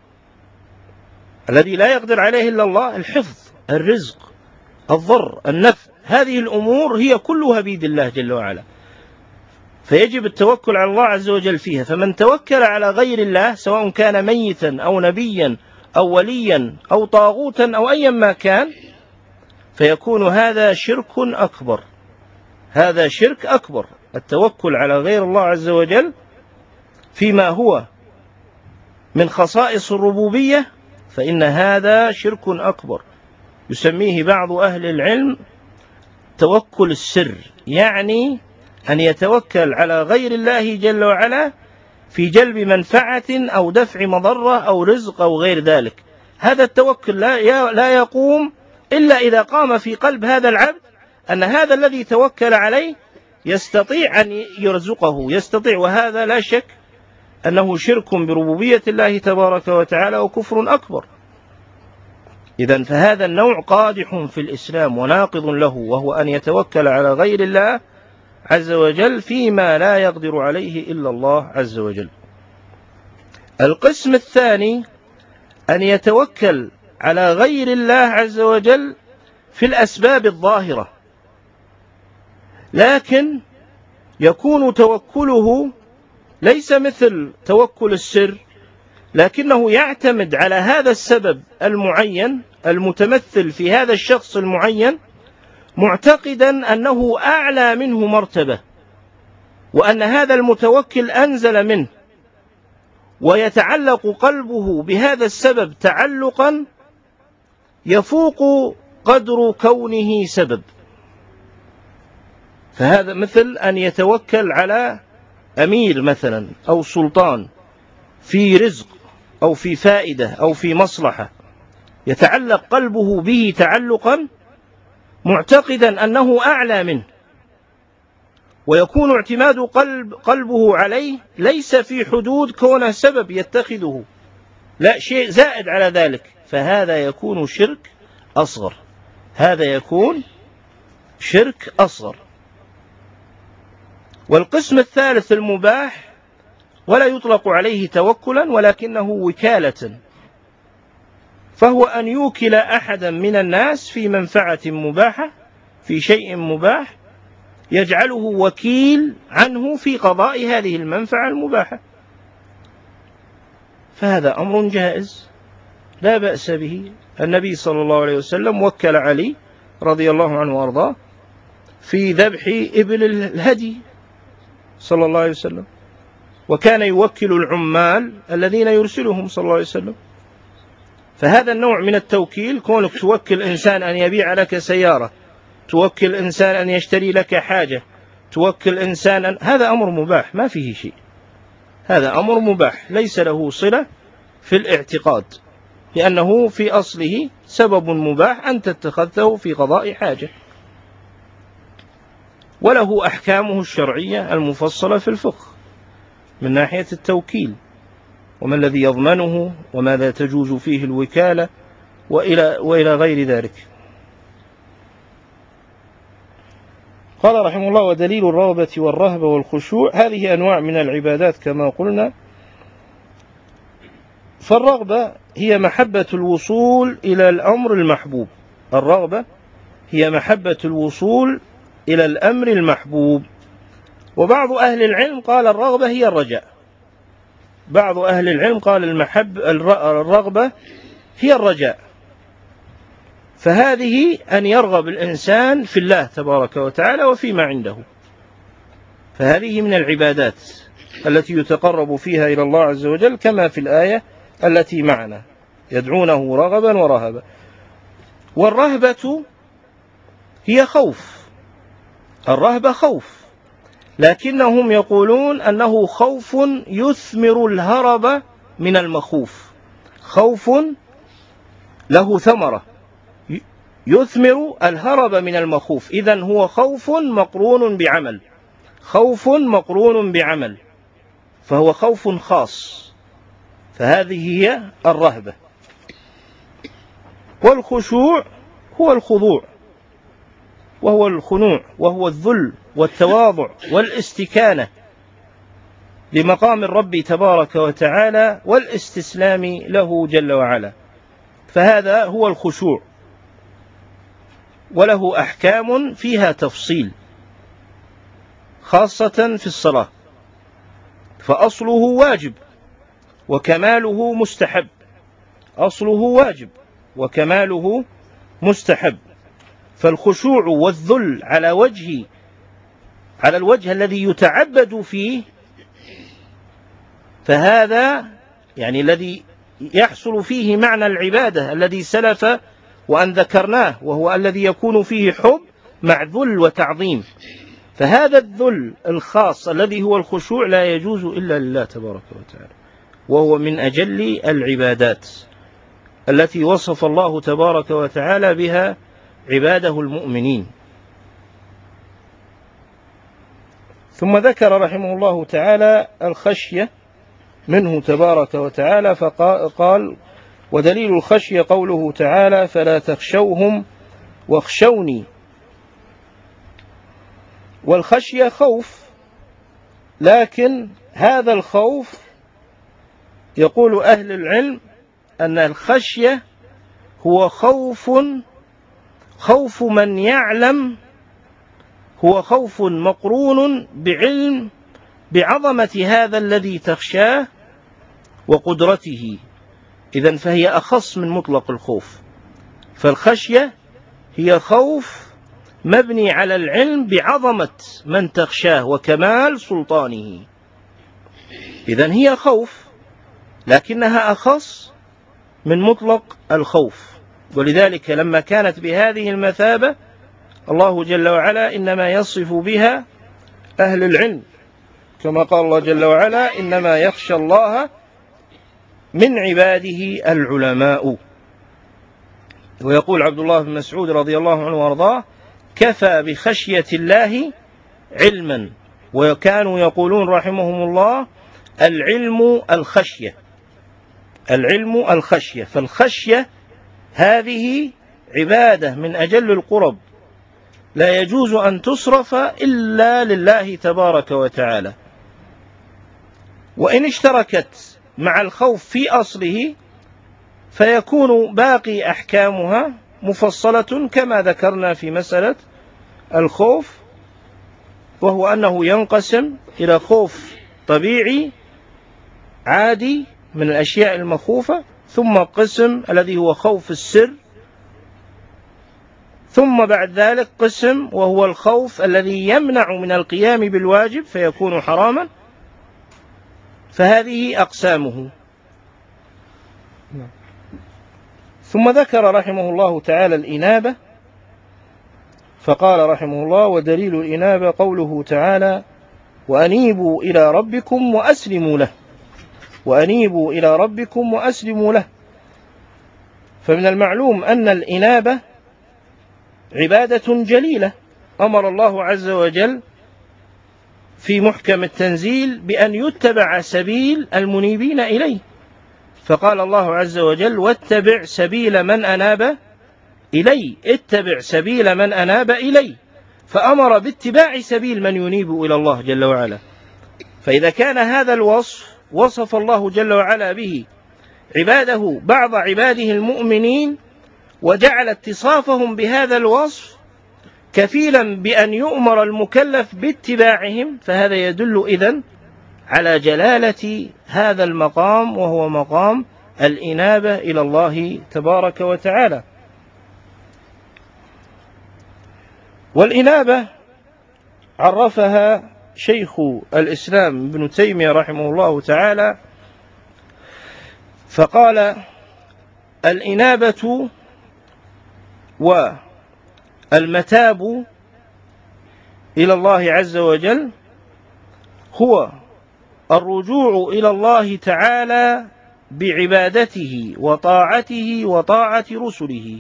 الذي لا يقدر عليه إلا الله: الحفظ، الرزق، الضر، النفع، هذه الأمور هي كلها بيد الله جل وعلا، فيجب التوكل على الله عز وجل فيها. فمن توكل على غير الله سواء كان ميتا أو نبيا أو وليا أو طاغوتا أو أيا ما كان فيكون هذا شرك أكبر. هذا شرك أكبر، التوكل على غير الله عز وجل فيما هو من خصائص الربوبية، فإن هذا شرك أكبر يسميه بعض أهل العلم توكل السر، يعني أن يتوكل على غير الله جل وعلا في جلب منفعة أو دفع مضرة أو رزق أو غير ذلك. هذا التوكل لا يقوم إلا إذا قام في قلب هذا العبد أن هذا الذي توكل عليه يستطيع أن يرزقه، يستطيع، وهذا لا شك أنه شرك بربوبية الله تبارك وتعالى وكفر أكبر. إذن فهذا النوع قادح في الإسلام وناقض له، وهو أن يتوكل على غير الله عز وجل فيما لا يقدر عليه إلا الله عز وجل. القسم الثاني أن يتوكل على غير الله عز وجل في الأسباب الظاهرة، لكن يكون توكله ليس مثل توكل السر، لكنه يعتمد على هذا السبب المعين المتمثل في هذا الشخص المعين، معتقدا أنه أعلى منه مرتبة، وأن هذا المتوكل أنزل منه، ويتعلق قلبه بهذا السبب تعلقا يفوق قدر كونه سبب. فهذا مثل أن يتوكل على أمير مثلا أو سلطان في رزق أو في فائدة أو في مصلحة، يتعلق قلبه به تعلقا معتقدا أنه أعلى منه، ويكون اعتماد قلبه عليه ليس في حدود كونه سبب يتخذه، لا، شيء زائد على ذلك، فهذا يكون شرك أصغر. هذا يكون شرك أصغر. والقسم الثالث المباح، ولا يطلق عليه توكلا ولكنه وكالة، فهو أن يوكل أحدا من الناس في منفعة مباحة، في شيء مباح، يجعله وكيل عنه في قضاء هذه المنفعة المباحة، فهذا أمر جائز لا بأس به. النبي صلى الله عليه وسلم وكل علي رضي الله عنه وأرضاه في ذبح إبل الهدي صلى الله عليه وسلم، وكان يوكل العمال الذين يرسلهم صلى الله عليه وسلم. فهذا النوع من التوكيل، كونك توكل إنسان أن يبيع لك سيارة، توكل إنسان أن يشتري لك حاجة، توكل إنسان هذا أمر مباح ما فيه شيء، هذا أمر مباح ليس له صلة في الاعتقاد، لأنه في أصله سبب مباح أنت اتخذته في قضاء حاجة، وله أحكامه الشرعية المفصلة في الفقه من ناحية التوكيل، وما الذي يضمنه، وماذا تجوز فيه الوكالة، وإلى غير ذلك. قال رحمه الله: ودليل الرغبة والرهبة والخشوع، هذه أنواع من العبادات كما قلنا. فالرغبة هي محبة الوصول إلى الأمر المحبوب، الرغبة هي محبة الوصول إلى الأمر المحبوب. وبعض أهل العلم قال الرغبة هي الرجاء، بعض أهل العلم قال الرغبة هي الرجاء. فهذه أن يرغب الإنسان في الله تبارك وتعالى وفيما عنده، فهذه من العبادات التي يتقرب فيها إلى الله عز وجل، كما في الآية التي معنا: يدعونه رغبا ورهبا. والرهبة هي خوف، الرهبة خوف، لكنهم يقولون أنه خوف يثمر الهرب من المخوف، خوف له ثمرة يثمر الهرب من المخوف، إذن هو خوف مقرون بعمل، خوف مقرون بعمل، فهو خوف خاص، فهذه هي الرهبة. والخشوع هو الخضوع، وهو الخنوع، وهو الذل والتواضع والاستكانة لمقام الرب تبارك وتعالى والاستسلام له جل وعلا، فهذا هو الخشوع، وله أحكام فيها تفصيل خاصة في الصلاة، فأصله واجب وكماله مستحب، أصله واجب وكماله مستحب. فالخشوع والذل على الوجه الذي يتعبد فيه، فهذا يعني الذي يحصل فيه معنى العبادة الذي سلف وأن ذكرناه، وهو الذي يكون فيه حب مع ذل وتعظيم. فهذا الذل الخاص الذي هو الخشوع لا يجوز إلا لله تبارك وتعالى، وهو من أجل العبادات التي وصف الله تبارك وتعالى بها عباده المؤمنين. ثم ذكر رحمه الله تعالى الخشية منه تبارك وتعالى، فقال: ودليل الخشية قوله تعالى: فلا تخشوهم واخشوني. والخشية خوف، لكن هذا الخوف يقول أهل العلم أن الخشية هو خوف من يعلم، هو خوف مقرون بعلم بعظمة هذا الذي تخشاه وقدرته، إذن فهي أخص من مطلق الخوف. فالخشية هي خوف مبني على العلم بعظمة من تخشاه وكمال سلطانه، إذن هي خوف لكنها أخص من مطلق الخوف. ولذلك لما كانت بهذه المثابة الله جل وعلا إنما يصف بها أهل العلم، كما قال الله جل وعلا: إنما يخشى الله من عباده العلماء. ويقول عبد الله بن مسعود رضي الله عنه وارضاه: كفى بخشية الله علما. وكانوا يقولون رحمهم الله: العلم الخشية، العلم الخشية. فالخشية هذه عبادة من أجل القرب، لا يجوز أن تصرف إلا لله تبارك وتعالى، وإن اشتركت مع الخوف في أصله فيكون باقي أحكامها مفصلة كما ذكرنا في مسألة الخوف، وهو أنه ينقسم إلى خوف طبيعي عادي من الأشياء المخوفة، ثم قسم الذي هو خوف السر، ثم بعد ذلك قسم وهو الخوف الذي يمنع من القيام بالواجب فيكون حراما. فهذه أقسامه. ثم ذكر رحمه الله تعالى الإنابة، فقال رحمه الله: ودليل الإنابة قوله تعالى: وأنيبوا إلى ربكم وأسلموا له. وأنيبوا إلى ربكم وأسلموا له. فمن المعلوم أن الإنابة عبادة جليلة، أمر الله عز وجل في محكم التنزيل بأن يتبع سبيل المنيبين إليه، فقال الله عز وجل: واتبع سبيل من أناب إلي، اتبع سبيل من أناب إلي، فأمر باتباع سبيل من ينيب إلى الله جل وعلا. فإذا كان هذا الوصف وصف الله جل وعلا به عباده، بعض عباده المؤمنين، وجعل اتصافهم بهذا الوصف كفيلا بأن يؤمر المكلف باتباعهم، فهذا يدل إذن على جلالة هذا المقام، وهو مقام الإنابة إلى الله تبارك وتعالى. والإنابة عرفها شيخ الإسلام ابن تيمية رحمه الله تعالى، فقال: الإنابة والمتاب إلى الله عز وجل هو الرجوع إلى الله تعالى بعبادته وطاعته وطاعة رسله.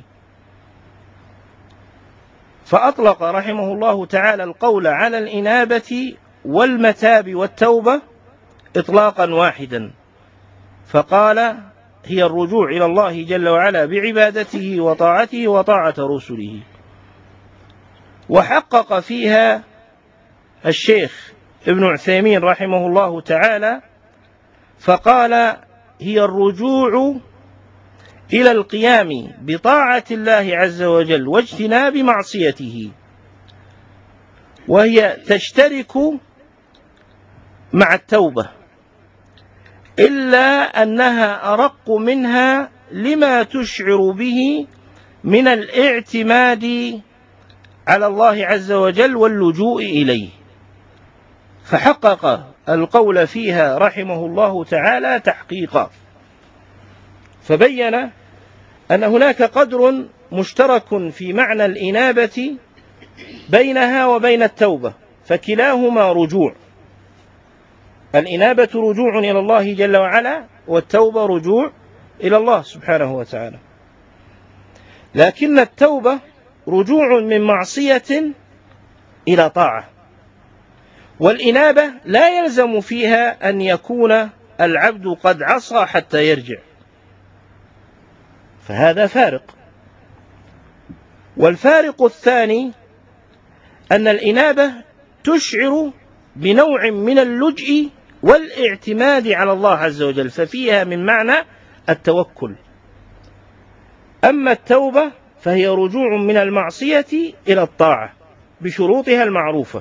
فأطلق رحمه الله تعالى القول على الإنابة والمتاب والتوبة إطلاقا واحدا، فقال: هي الرجوع إلى الله جل وعلا بعبادته وطاعته وطاعة رسله. وحقق فيها الشيخ ابن عثيمين رحمه الله تعالى فقال: هي الرجوع إلى القيام بطاعة الله عز وجل واجتناب معصيته، وهي تشترك مع التوبة، إلا أنها أرق منها لما تشعر به من الاعتماد على الله عز وجل واللجوء إليه. فحقق القول فيها رحمه الله تعالى تحقيقا، فبين أن هناك قدر مشترك في معنى الإنابة بينها وبين التوبة، فكلاهما رجوع. الإنابة رجوع إلى الله جل وعلا، والتوبة رجوع إلى الله سبحانه وتعالى. لكن التوبة رجوع من معصية إلى طاعة، والإنابة لا يلزم فيها أن يكون العبد قد عصى حتى يرجع، فهذا فارق. والفارق الثاني أن الإنابة تشعر بنوع من اللجء والاعتماد على الله عز وجل، ففيها من معنى التوكل. أما التوبة فهي رجوع من المعصية إلى الطاعة بشروطها المعروفة.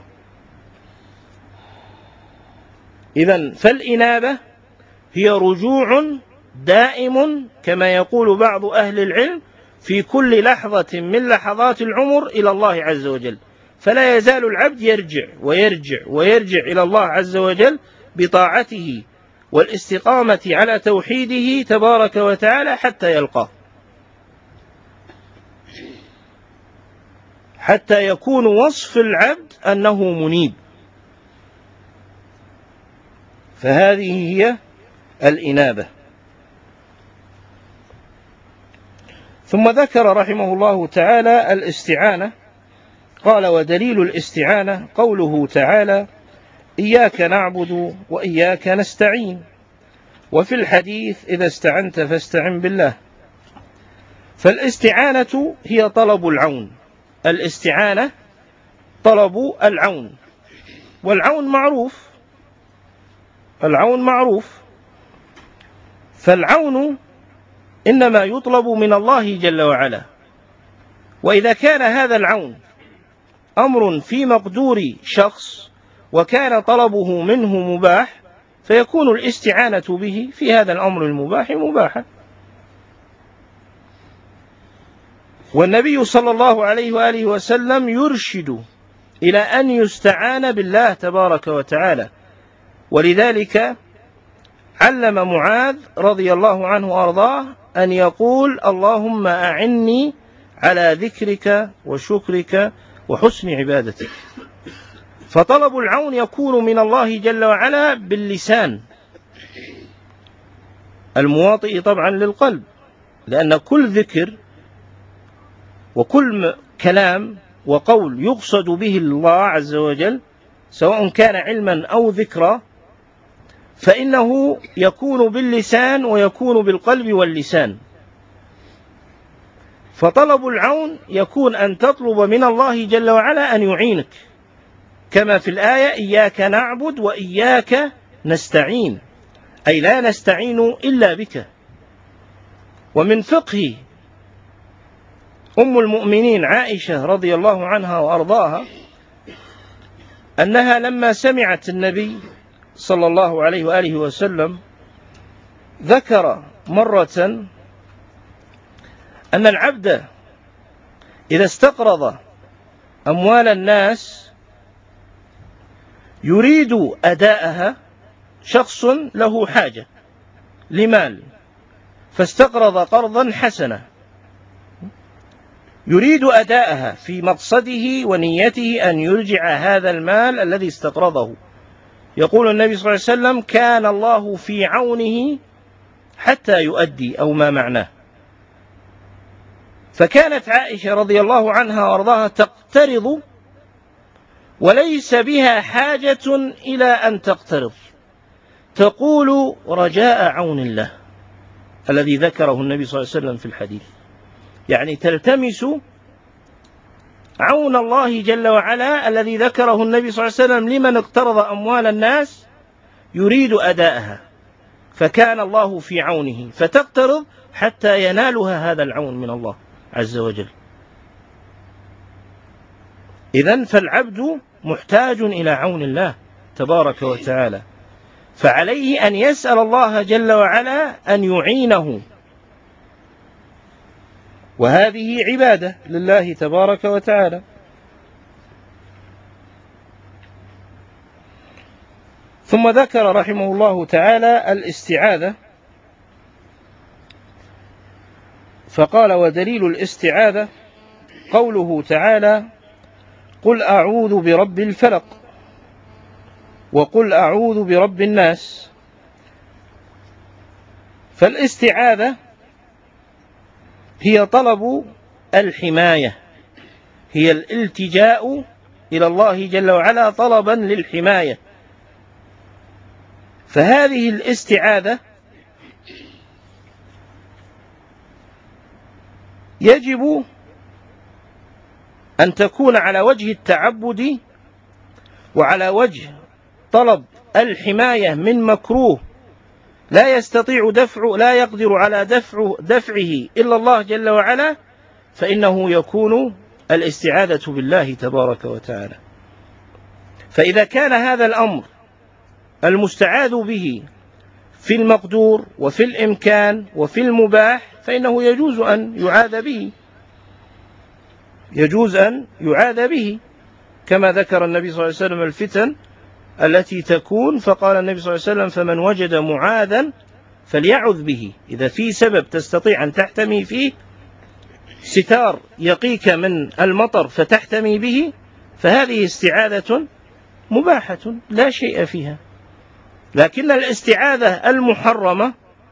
إذن فالإنابة هي رجوع دائم كما يقول بعض أهل العلم في كل لحظة من لحظات العمر إلى الله عز وجل، فلا يزال العبد يرجع ويرجع ويرجع إلى الله عز وجل بطاعته والاستقامة على توحيده تبارك وتعالى حتى يلقاه، حتى يكون وصف العبد أنه منيب. فهذه هي الإنابة. ثم ذكر رحمه الله تعالى الاستعانة، قال: ودليل الاستعانة قوله تعالى: إياك نعبد وإياك نستعين، وفي الحديث: إذا استعنت فاستعن بالله. فالاستعانة هي طلب العون، الاستعانة طلب العون، والعون معروف، العون معروف. فالعون إنما يطلب من الله جل وعلا، وإذا كان هذا العون أمر في مقدور شخص وكان طلبه منه مباح، فيكون الاستعانة به في هذا الأمر المباح مباحا. والنبي صلى الله عليه وآله وسلم يرشد إلى أن يستعان بالله تبارك وتعالى، ولذلك علم معاذ رضي الله عنه وأرضاه أن يقول: اللهم أعني على ذكرك وشكرك وحسن عبادتك. فطلب العون يكون من الله جل وعلا باللسان المواطئ طبعا للقلب، لأن كل ذكر وكل كلام وقول يقصد به الله عز وجل سواء كان علما أو ذكرا فإنه يكون باللسان ويكون بالقلب واللسان. فطلب العون يكون أن تطلب من الله جل وعلا أن يعينك، كما في الآية: إياك نعبد وإياك نستعين، أي لا نستعين إلا بك. ومن فقه أم المؤمنين عائشة رضي الله عنها وأرضاها أنها لما سمعت النبي صلى الله عليه وآله وسلم ذكر مرة أن العبد إذا استقرض أموال الناس يريد أداءها، شخص له حاجة لمال فاستقرض قرضا حسنا يريد أداءها في مقصده ونيته أن يرجع هذا المال الذي استقرضه، يقول النبي صلى الله عليه وسلم: كان الله في عونه حتى يؤدي، أو ما معناه. فكانت عائشة رضي الله عنها وارضاها تقترض وليس بها حاجة إلى أن تقترض، تقول: رجاء عون الله الذي ذكره النبي صلى الله عليه وسلم في الحديث، يعني تلتمس عون الله جل وعلا الذي ذكره النبي صلى الله عليه وسلم لمن اقترض أموال الناس يريد أداءها، فكان الله في عونه فتقترض حتى ينالها هذا العون من الله عز وجل. إذن فالعبد محتاج إلى عون الله تبارك وتعالى، فعليه أن يسأل الله جل وعلا أن يعينه، وهذه عبادة لله تبارك وتعالى. ثم ذكر رحمه الله تعالى الاستعاذة، فقال: ودليل الاستعاذة قوله تعالى: قل أعوذ برب الفلق، وقل أعوذ برب الناس. فالاستعاذة هي طلب الحماية، هي الالتجاء إلى الله جل وعلا طلبا للحماية. فهذه الاستعاذة يجب أن تكون على وجه التعبد وعلى وجه طلب الحماية من مكروه لا يقدر على دفعه إلا الله جل وعلا، فإنه يكون الاستعاذة بالله تبارك وتعالى. فإذا كان هذا الأمر المستعاذ به في المقدور وفي الإمكان وفي المباح فإنه يجوز أن يعاذ به كما ذكر النبي صلى الله عليه وسلم الفتن التي تكون، فقال النبي صلى الله عليه وسلم: فمن وجد معاذا فليعذ به. إذا في سبب تستطيع أن تحتمي فيه، ستار يقيك من المطر فتحتمي به، فهذه استعاذة مباحة لا شيء فيها. لكن الاستعاذة المحرمة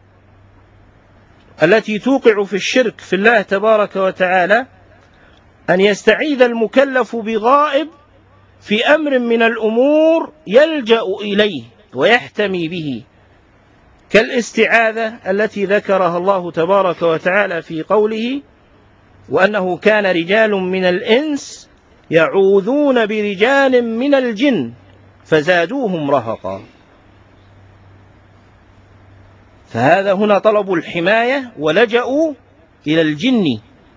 التي توقع في الشرك في الله تبارك وتعالى أن يستعيذ المكلف بغائب في أمر من الأمور يلجأ إليه ويحتمي به، كالاستعاذة التي ذكرها الله تبارك وتعالى في قوله: وأنه كان رجال من الإنس يعوذون برجال من الجن فزادوهم رهقا. فهذا هنا طلب الحماية ولجأوا إلى الجن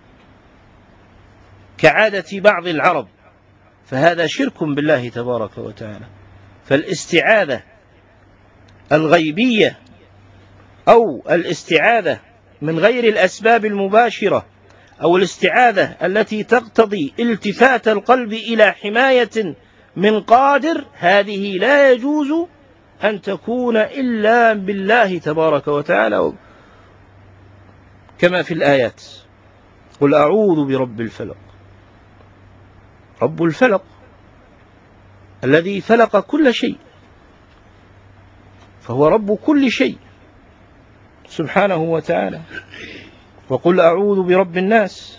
كعادة بعض العرب، فهذا شرك بالله تبارك وتعالى. فالاستعاذة الغيبية أو الاستعاذة من غير الأسباب المباشرة أو الاستعاذة التي تقتضي التفات القلب إلى حماية من قادر، هذه لا يجوز أن تكون إلا بالله تبارك وتعالى كما في الآيات: قل أعوذ برب الفلق. رب الفلق الذي فلق كل شيء، فهو رب كل شيء سبحانه وتعالى. وقل أعوذ برب الناس.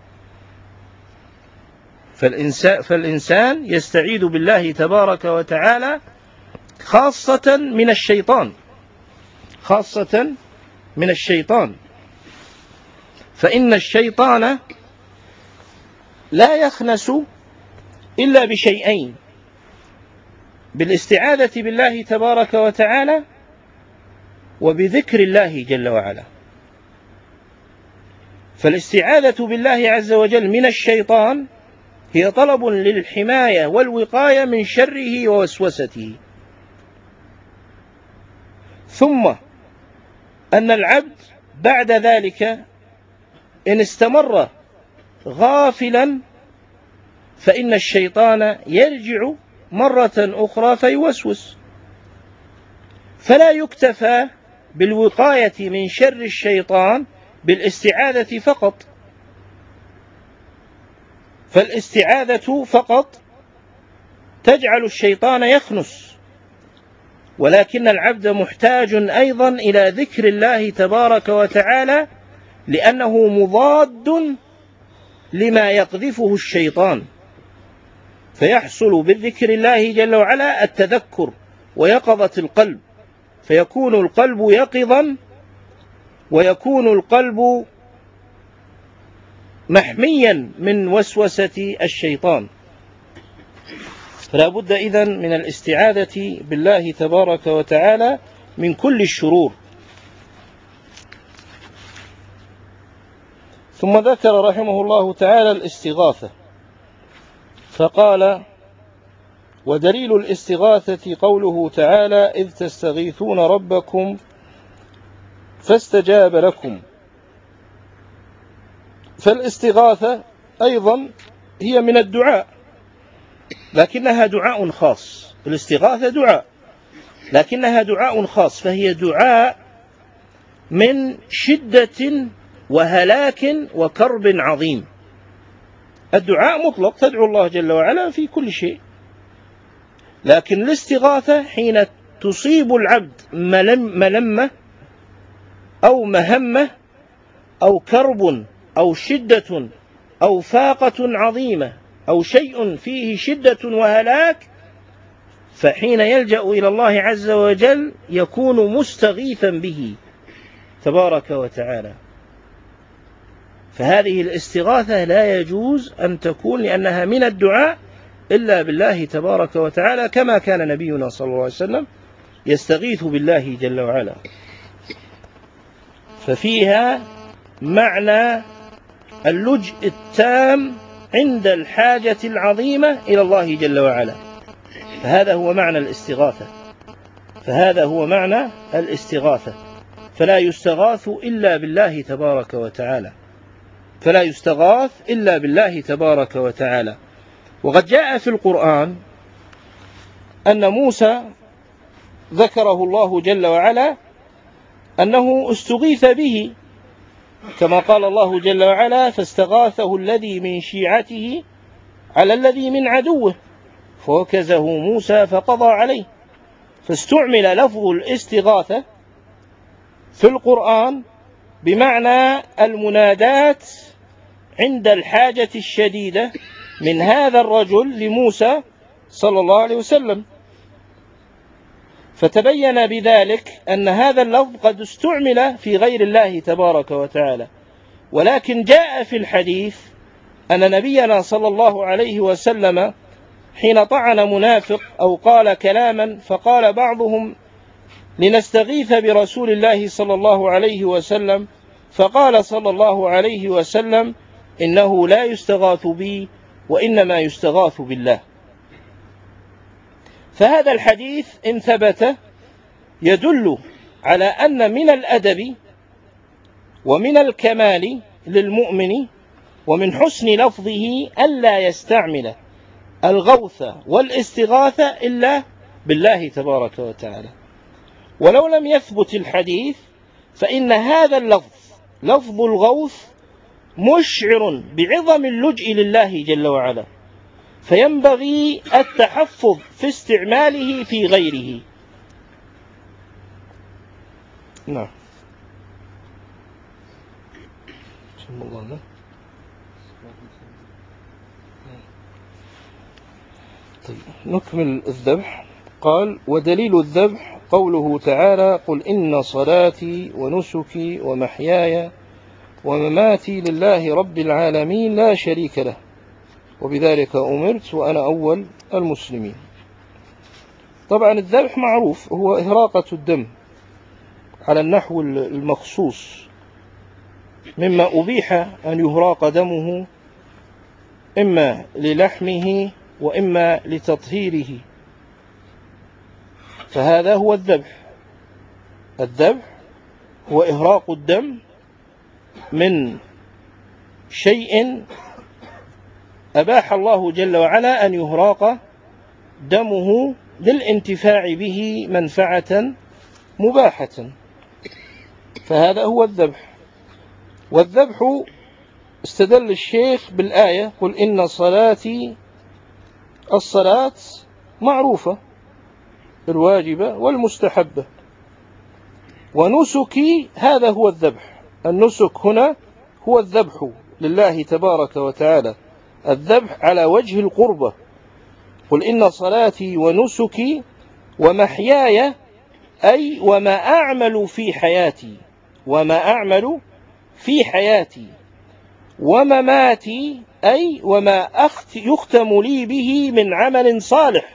فالإنسان يستعيذ بالله تبارك وتعالى خاصة من الشيطان، فإن الشيطان لا يخنس إلا بشيئين: بالاستعاذة بالله تبارك وتعالى وبذكر الله جل وعلا. فالاستعاذة بالله عز وجل من الشيطان هي طلب للحماية والوقاية من شره ووسوسته. ثم أن العبد بعد ذلك إن استمر غافلا فإن الشيطان يرجع مرة أخرى فيوسوس، فلا يكتفى بالوقاية من شر الشيطان بالاستعاذة فقط، فالاستعاذة فقط تجعل الشيطان يخنس، ولكن العبد محتاج أيضا إلى ذكر الله تبارك وتعالى، لأنه مضاد لما يقذفه الشيطان، فيحصل بالذكر الله جل وعلا التذكر ويقظة القلب، فيكون القلب يقظا ويكون القلب محميا من وسوسة الشيطان. فلا بد إذن من الاستعاذة بالله تبارك وتعالى من كل الشرور. ثم ذكر رحمه الله تعالى الاستغاثة، فقال: ودليل الاستغاثة قوله تعالى: إذ تستغيثون ربكم فاستجاب لكم. فالاستغاثة أيضا هي من الدعاء، لكنها دعاء خاص. الاستغاثة دعاء لكنها دعاء خاص، فهي دعاء من شدة وهلاك وكرب عظيم. الدعاء مطلق، تدعو الله جل وعلا في كل شيء، لكن الاستغاثة حين تصيب العبد ملمة أو مهمة أو كرب أو شدة أو فاقة عظيمة أو شيء فيه شدة وهلاك، فحين يلجأ إلى الله عز وجل يكون مستغيثا به تبارك وتعالى. فهذه الاستغاثة لا يجوز أن تكون لأنها من الدعاء إلا بالله تبارك وتعالى، كما كان نبينا صلى الله عليه وسلم يستغيث بالله جل وعلا. ففيها معنى اللجء التام عند الحاجة العظيمة إلى الله جل وعلا. فهذا هو معنى الاستغاثة. فلا يستغاث إلا بالله تبارك وتعالى. وقد جاء في القرآن أن موسى ذكره الله جل وعلا أنه استغيث به، كما قال الله جل وعلا: فاستغاثه الذي من شيعته على الذي من عدوه فوكزه موسى فقضى عليه. فاستعمل لفظ الاستغاثة في القرآن بمعنى المنادات عند الحاجة الشديدة من هذا الرجل لموسى صلى الله عليه وسلم. فتبين بذلك أن هذا اللفظ قد استعمل في غير الله تبارك وتعالى، ولكن جاء في الحديث أن نبينا صلى الله عليه وسلم حين طعن منافق أو قال كلاما فقال بعضهم: لنستغيث برسول الله صلى الله عليه وسلم، فقال صلى الله عليه وسلم: إنه لا يستغاث بي وإنما يستغاث بالله. فهذا الحديث إن ثبت يدل على أن من الأدب ومن الكمال للمؤمن ومن حسن لفظه ألا يستعمل الغوث والاستغاثة إلا بالله تبارك وتعالى. ولو لم يثبت الحديث فإن هذا اللفظ، لفظ الغوث، مشعر بعظم اللجء لله جل وعلا، فينبغي التحفظ في استعماله في غيره. نعم. طيب نكمل الذبح. قال: ودليل الذبح قوله تعالى: قل إن صلاتي ونسكي ومحياي ومماتي لله رب العالمين لا شريك له وبذلك أمرت وأنا أول المسلمين. طبعا الذبح معروف هو إهراقة الدم على النحو المخصوص، مما أبيح أن يهراق دمه إما للحمه وإما لتطهيره، فهذا هو الذبح. الذبح هو إهراق الدم من شيء أباح الله جل وعلا أن يهراق دمه للانتفاع به منفعة مباحة، فهذا هو الذبح. والذبح استدل الشيخ بالآية: قل إن صلاتي، الصلاة معروفة الواجبة والمستحبة، ونسكي هذا هو الذبح. النسك هنا هو الذبح لله تبارك وتعالى، الذبح على وجه القربة. قل إن صلاتي ونسكي ومحياي، أي وما أعمل في حياتي، ومماتي، أي وما يختم لي به من عمل صالح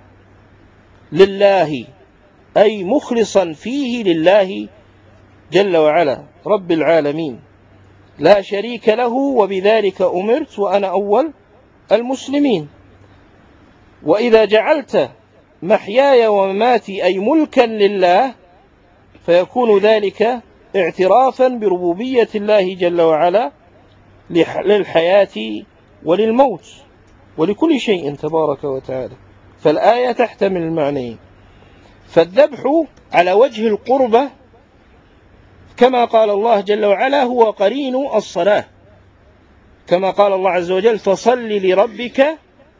لله، أي مخلصا فيه لله جل وعلا رب العالمين لا شريك له وبذلك أمرت وأنا أول المسلمين. وإذا جعلت محياي ومماتي أي ملكا لله فيكون ذلك اعترافا بربوبية الله جل وعلا للحياة وللموت ولكل شيء تبارك وتعالى. فالآية تحتمل المعنيين. فالذبح على وجه القربة كما قال الله جل وعلا هو قرين الصلاة، كما قال الله عز وجل: فصل لربك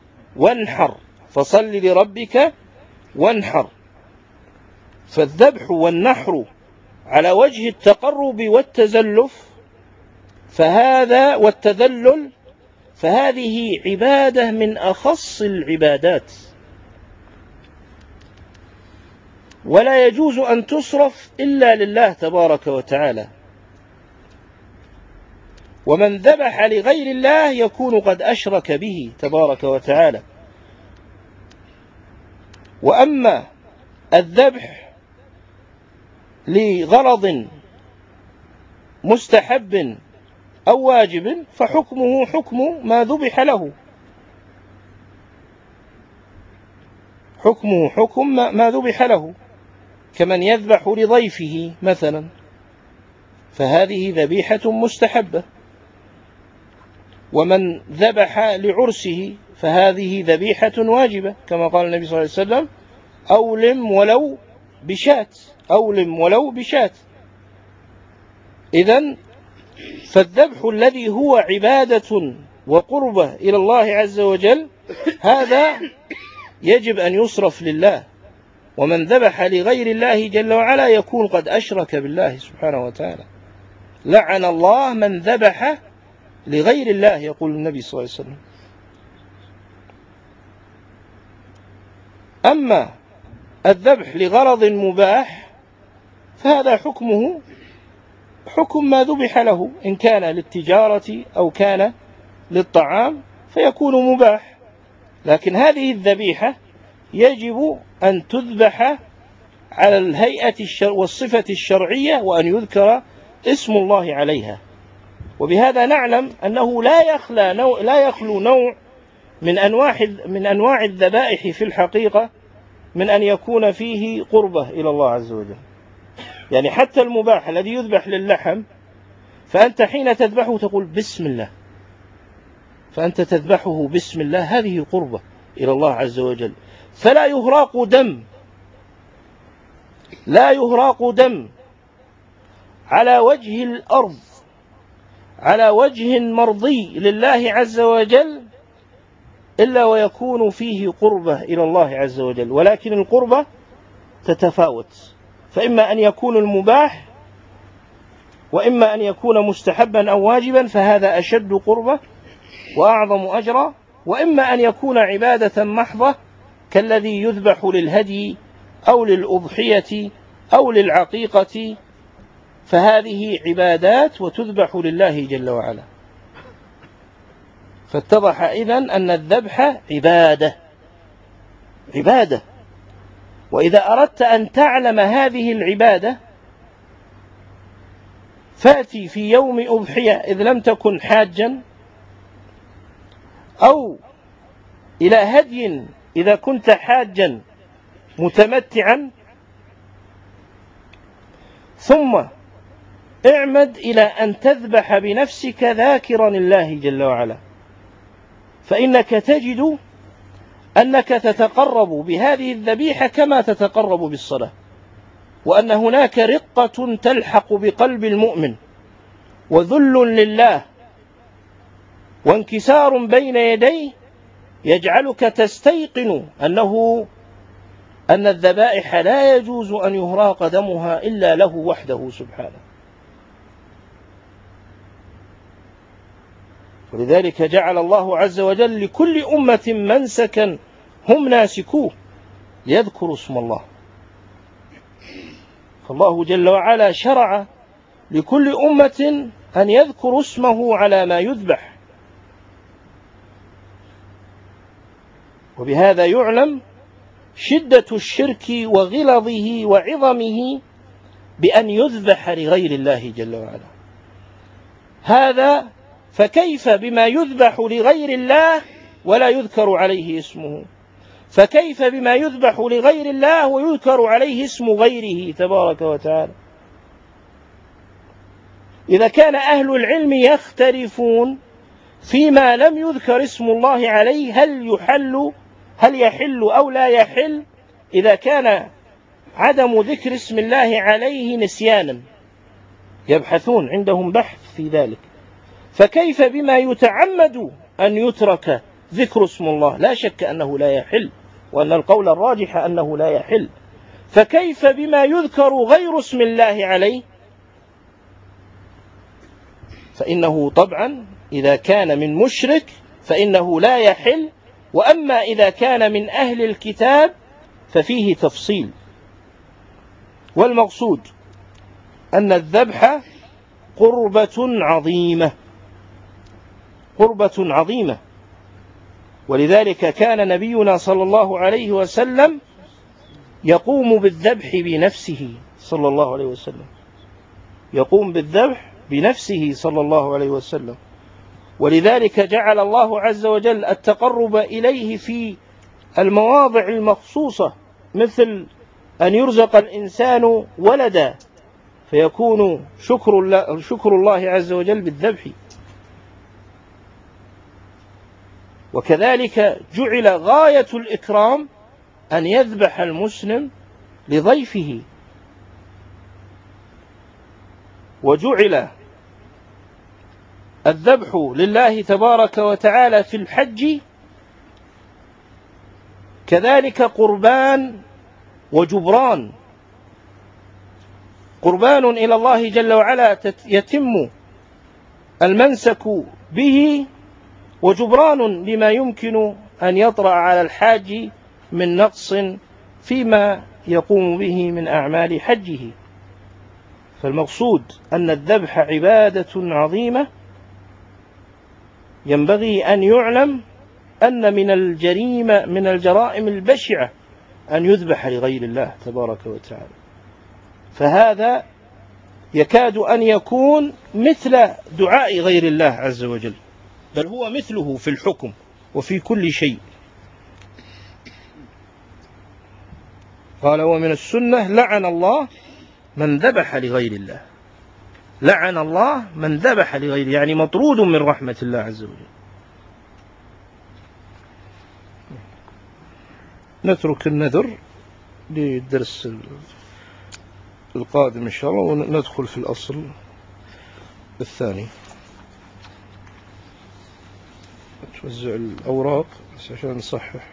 وانحر. فالذبح والنحر على وجه التقرب والتزلف، فهذا والتذلل، فهذه عبادة من أخص العبادات، ولا يجوز أن تصرف إلا لله تبارك وتعالى. ومن ذبح لغير الله يكون قد أشرك به تبارك وتعالى. وأما الذبح لغرض مستحب أو واجب فحكمه حكم ما ذبح له، حكمه حكم ما ذبح له، كمن يذبح لضيفه مثلا، فهذه ذبيحة مستحبة. ومن ذبح لعرسه فهذه ذبيحة واجبة، كما قال النبي صلى الله عليه وسلم: أولم ولو بشاة، أولم ولو بشاة. إذن فالذبح الذي هو عبادة وقربة إلى الله عز وجل هذا يجب أن يصرف لله. ومن ذبح لغير الله جل وعلا يكون قد أشرك بالله سبحانه وتعالى. لعن الله من ذبح لغير الله، يقول النبي صلى الله عليه وسلم. أما الذبح لغرض مباح فهذا حكمه حكم ما ذبح له، إن كان للتجارة أو كان للطعام فيكون مباح. لكن هذه الذبيحة يجب أن تذبح على الهيئة والصفة الشرعية، وأن يذكر اسم الله عليها. وبهذا نعلم أنه لا يخلو نوع من أنواع الذبائح في الحقيقة من أن يكون فيه قربة إلى الله عز وجل. يعني حتى المباح الذي يذبح للحم، فأنت حين تذبحه تقول بسم الله، فأنت تذبحه بسم الله، هذه قربة إلى الله عز وجل. فلا يهراق دم، لا يهراق دم على وجه الأرض على وجه مرضي لله عز وجل إلا ويكون فيه قربة إلى الله عز وجل. ولكن القربة تتفاوت، فإما أن يكون المباح، وإما أن يكون مستحبا أو واجبا، فهذا أشد قربة وأعظم أجرا، وإما أن يكون عبادة محضة كالذي يذبح للهدي أو للأضحية أو للعقيقة، فهذه عبادات وتذبح لله جل وعلا. فاتضح إذن أن الذبح عبادة. وإذا أردت أن تعلم هذه العبادة فأتي في يوم أضحية إذ لم تكن حاجا، أو إلى هدي إذا كنت حاجا متمتعا، ثم اعمد إلى أن تذبح بنفسك ذاكرا الله جل وعلا، فإنك تجد أنك تتقرب بهذه الذبيحة كما تتقرب بالصلاة، وأن هناك رقة تلحق بقلب المؤمن، وذل لله، وانكسار بين يديه، يجعلك تستيقن أن الذبائح لا يجوز أن يهراق دمها إلا له وحده سبحانه. ولذلك جعل الله عز وجل لكل أمة منسكا هم ناسكوه ليذكروا اسم الله. فالله جل وعلا شرع لكل أمة أن يذكروا اسمه على ما يذبح. وبهذا يعلم شدة الشرك وغلظه وعظمه بأن يذبح لغير الله جل وعلا. هذا فكيف بما يذبح لغير الله ولا يذكر عليه اسمه؟ فكيف بما يذبح لغير الله ويذكر عليه اسم غيره تبارك وتعالى؟ إذا كان أهل العلم يختلفون فيما لم يذكر اسم الله عليه هل يحل أو لا يحل، إذا كان عدم ذكر اسم الله عليه نسيانا، يبحثون، عندهم بحث في ذلك. فكيف بما يتعمد أن يترك ذكر اسم الله؟ لا شك أنه لا يحل، وأن القول الراجح أنه لا يحل. فكيف بما يذكر غير اسم الله عليه؟ فإنه طبعا إذا كان من مشرك فإنه لا يحل. وأما إذا كان من أهل الكتاب ففيه تفصيل. والمقصود أن الذبح قربة عظيمة، قربة عظيمة. ولذلك كان نبينا صلى الله عليه وسلم يقوم بالذبح بنفسه صلى الله عليه وسلم، يقوم بالذبح بنفسه صلى الله عليه وسلم. ولذلك جعل الله عز وجل التقرب إليه في المواضع المخصوصة، مثل أن يرزق الإنسان ولدا فيكون شكر الله عز وجل بالذبح. وكذلك جعل غاية الإكرام أن يذبح المسلم لضيفه. وجعل الذبح لله تبارك وتعالى في الحج كذلك قربان وجبران، قربان إلى الله جل وعلا يتم المنسك به، وجبران لما يمكن أن يطرأ على الحاج من نقص فيما يقوم به من أعمال حجه. فالمقصود أن الذبح عبادة عظيمة، ينبغي أن يعلم أن من الجرائم البشعة أن يذبح لغير الله تبارك وتعالى. فهذا يكاد أن يكون مثل دعاء غير الله عز وجل، بل هو مثله في الحكم وفي كل شيء. قال: ومن السنة لعن الله من ذبح لغير الله. لعن الله من ذبح لغير، يعني مطرود من رحمة الله عز وجل. نترك النذر للدرس القادم إن شاء الله، وندخل في الأصل الثاني. توزع الأوراق بس عشان نصحح.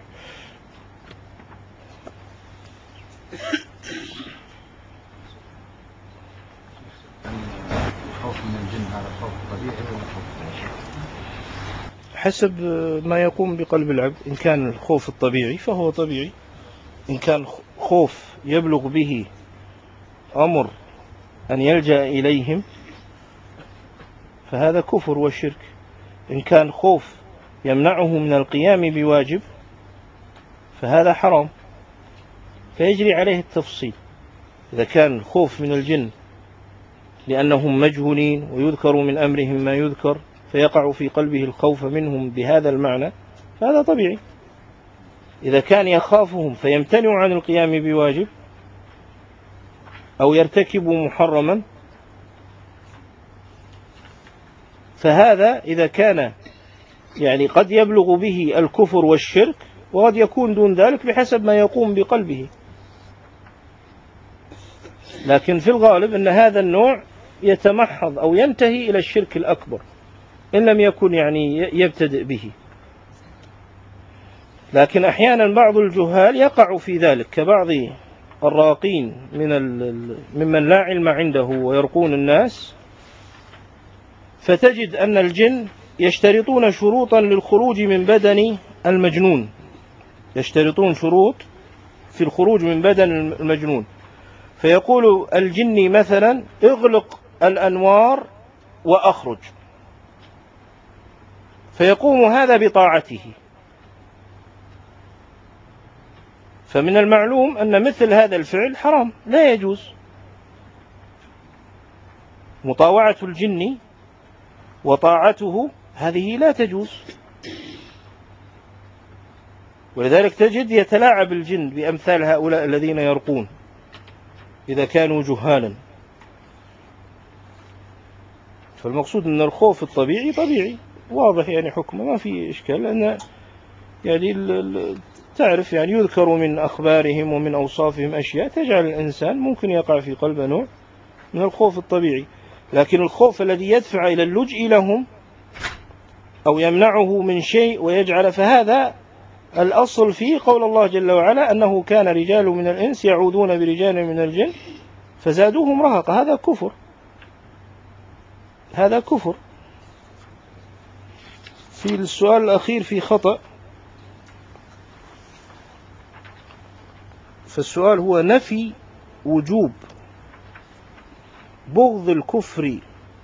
الخوف من الجن هذا خوف طبيعي ولا خوف؟ حسب ما يقوم بقلب العبد. إن كان الخوف الطبيعي فهو طبيعي، إن كان خوف يبلغ به أمر أن يلجأ إليهم فهذا كفر وشرك. إن كان خوف يمنعه من القيام بواجب فهذا حرام، فيجري عليه التفصيل. إذا كان خوف من الجن لأنهم مجهولين ويذكر من أمرهم ما يذكر فيقع في قلبه الخوف منهم بهذا المعنى فهذا طبيعي. إذا كان يخافهم فيمتنع عن القيام بواجب أو يرتكب محرما فهذا إذا كان يعني قد يبلغ به الكفر والشرك، وقد يكون دون ذلك بحسب ما يقوم بقلبه. لكن في الغالب أن هذا النوع يتمحض أو ينتهي إلى الشرك الأكبر إن لم يكن يعني يبتدئ به. لكن أحيانا بعض الجهال يقع في ذلك، كبعض الراقين ممن لا علم عنده ويرقون الناس، فتجد أن الجن يشترطون شروطا للخروج من بدن المجنون، يشترطون شروط في الخروج من بدن المجنون. فيقول الجن مثلا: اغلق الأنوار وأخرج، فيقوم هذا بطاعته. فمن المعلوم أن مثل هذا الفعل حرام لا يجوز. مطاوعة الجن وطاعته هذه لا تجوز. ولذلك تجد يتلاعب الجن بأمثال هؤلاء الذين يرقون إذا كانوا جهالا. فالمقصود أن الخوف الطبيعي طبيعي واضح، يعني حكمه ما في إشكال، لأن يعني تعرف يعني يذكر من أخبارهم ومن أوصافهم أشياء تجعل الإنسان ممكن يقع في قلبه نوع من الخوف الطبيعي. لكن الخوف الذي يدفع إلى اللجء لهم أو يمنعه من شيء ويجعل، فهذا الأصل فيه قول الله جل وعلا: أنه كان رجال من الإنس يعوذون برجال من الجن فزادوهم رهقا. هذا كفر، هذا كفر. في السؤال الأخير في خطأ. فالسؤال هو نفي وجوب بغض الكفر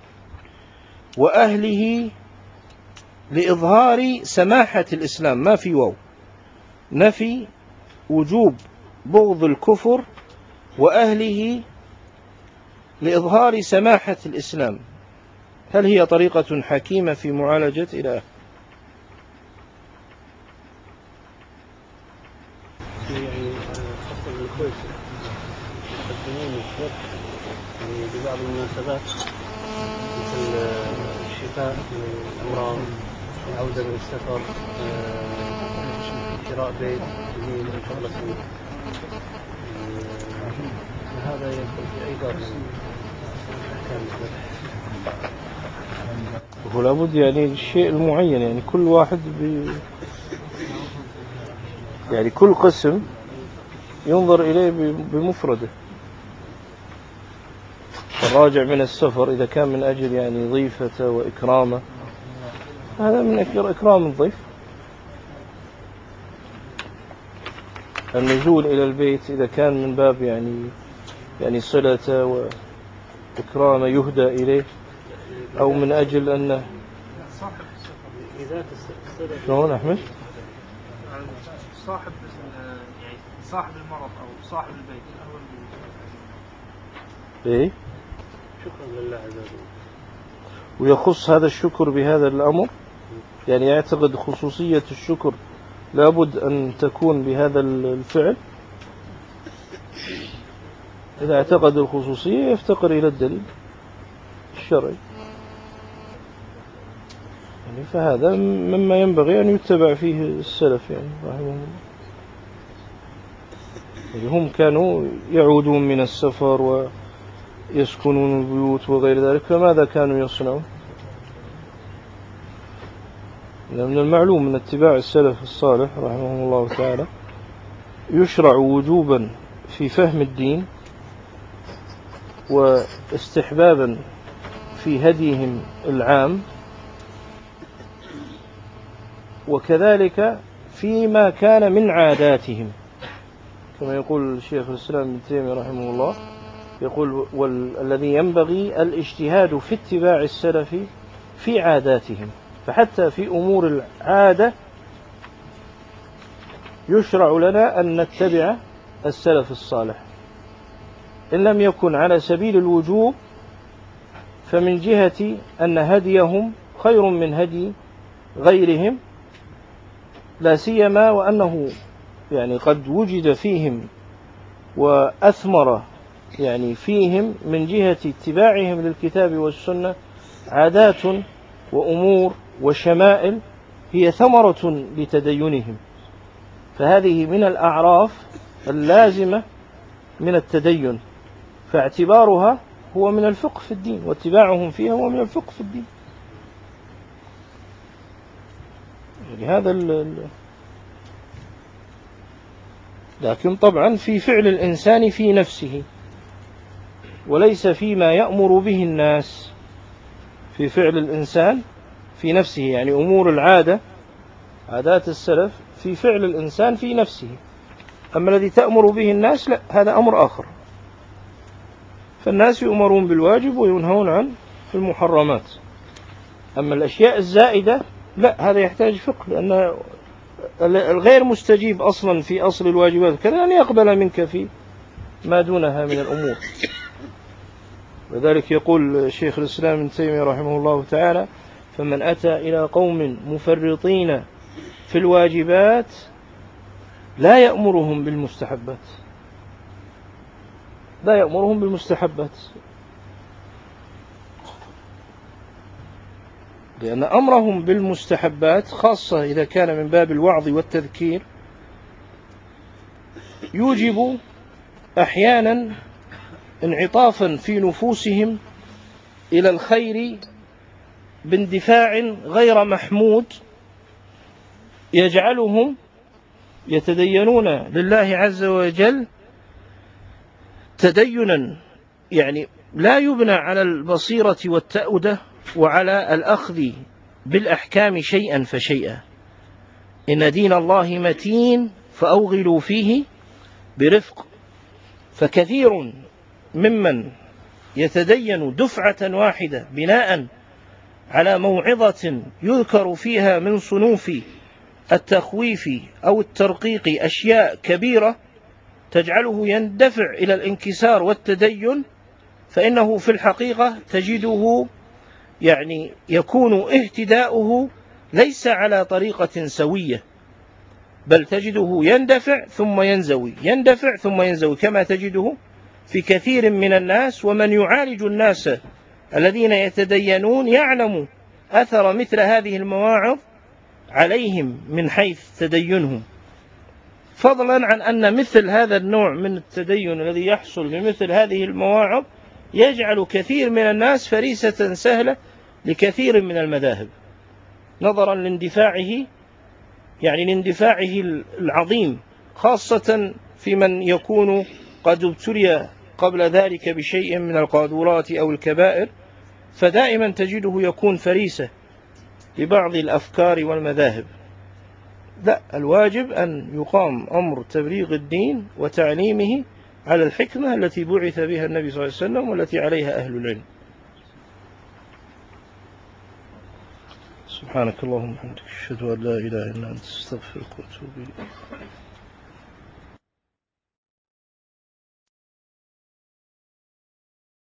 وأهله لإظهار سماحة الإسلام، ما في واو. نفي وجوب بغض الكفر وأهله لإظهار سماحة الإسلام، هل هي طريقة حكيمة في معالجة إله؟ يعني خاصة بالكويت يقدمون يعني ببعض المناسبات مثل الشفاء من الأمراض، العودة من السفر، شراء بيت جديد أو شغلة سنة، هذا يكون في أي باب أحكام الذبح. هو لابد يعني الشيء المعين، يعني كل واحد يعني كل قسم ينظر إليه بمفرده. الراجع من السفر إذا كان من أجل يعني ضيفته وإكرامه، هذا من إكرام الضيف. النزول إلى البيت إذا كان من باب يعني صلته وإكرامه يهدى إليه، أو من أجل أنه شلون أحمد؟ صاحب المرض أو صاحب البيت إيه؟ شكرا لله عز وجل. ويخص هذا الشكر بهذا الأمر، يعني يعتقد خصوصية الشكر لابد أن تكون بهذا الفعل. إذا اعتقد الخصوصية يفتقر إلى الدليل الشرعي، يعني فهذا مما ينبغي أن يتبع فيه السلف يعني رحمه الله. يعني هم كانوا يعودون من السفر ويسكنون البيوت وغير ذلك، فماذا كانوا يصنعون؟ من المعلوم من اتباع السلف الصالح رحمه الله تعالى يشرع وجوبا في فهم الدين واستحبابا في هديهم العام، وكذلك فيما كان من عاداتهم، كما يقول الشيخ الإسلام ابن تيمية رحمه الله، يقول والذي ينبغي الاجتهاد في اتباع السلف في عاداتهم، فحتى في أمور العادة يشرع لنا أن نتبع السلف الصالح، إن لم يكن على سبيل الوجوب فمن جهة أن هديهم خير من هدي غيرهم، لا سيما وأنه يعني قد وجد فيهم وأثمر يعني فيهم من جهة اتباعهم للكتاب والسنة عادات وأمور وشمائل هي ثمرة لتدينهم، فهذه من الأعراف اللازمة من التدين، فاعتبارها هو من الفقه في الدين، واتباعهم فيها هو من الفقه في الدين. يعني هذا لكن طبعا في فعل الإنسان في نفسه وليس فيما يأمر به الناس، في فعل الإنسان في نفسه، يعني أمور العادة عادات السلف في فعل الإنسان في نفسه، أما الذي تأمر به الناس لا، هذا أمر آخر، فالناس يؤمرون بالواجب وينهون عن المحرمات. أما الأشياء الزائدة لا، هذا يحتاج فقه، لأن الغير مستجيب أصلا في أصل الواجبات كذا أن يقبل منك في ما دونها من الأمور. وذلك يقول شيخ الإسلام ابن تيمية رحمه الله تعالى: فمن أتى إلى قوم مفرطين في الواجبات لا يأمرهم بالمستحبات، لا يأمرهم بالمستحبات، لأن أمرهم بالمستحبات خاصة إذا كان من باب الوعظ والتذكير يوجب أحيانا انعطافا في نفوسهم إلى الخير باندفاع غير محمود يجعلهم يتدينون لله عز وجل تدينا يعني لا يبنى على البصيرة والتأودة وعلى الأخذ بالأحكام شيئا فشيئا. إن دين الله متين فأوغلوا فيه برفق. فكثير ممن يتدين دفعة واحدة بناء على موعظة يذكر فيها من صنوف التخويف أو الترقيق أشياء كبيرة تجعله يندفع إلى الانكسار والتدين، فإنه في الحقيقة تجده يعني يكون اهتداؤه ليس على طريقة سوية، بل تجده يندفع ثم ينزوي، يندفع ثم ينزوي، كما تجده في كثير من الناس. ومن يعالج الناس الذين يتدينون يعلم أثر مثل هذه المواعظ عليهم من حيث تدينهم، فضلا عن أن مثل هذا النوع من التدين الذي يحصل بمثل هذه المواعظ يجعل كثير من الناس فريسة سهلة لكثير من المذاهب، نظرا لاندفاعه، يعني لاندفاعه العظيم، خاصة في من يكون قد ابتلي قبل ذلك بشيء من القاذورات أو الكبائر، فدائما تجده يكون فريسة لبعض الأفكار والمذاهب. لا، الواجب أن يقام أمر تبليغ الدين وتعليمه على الحكمة التي بعث بها النبي صلى الله عليه وسلم والتي عليها أهل العلم. سبحانك اللهم وبحمدك، أشهد أن لا إله إلا أنت، أستغفرك وأتوب إليك.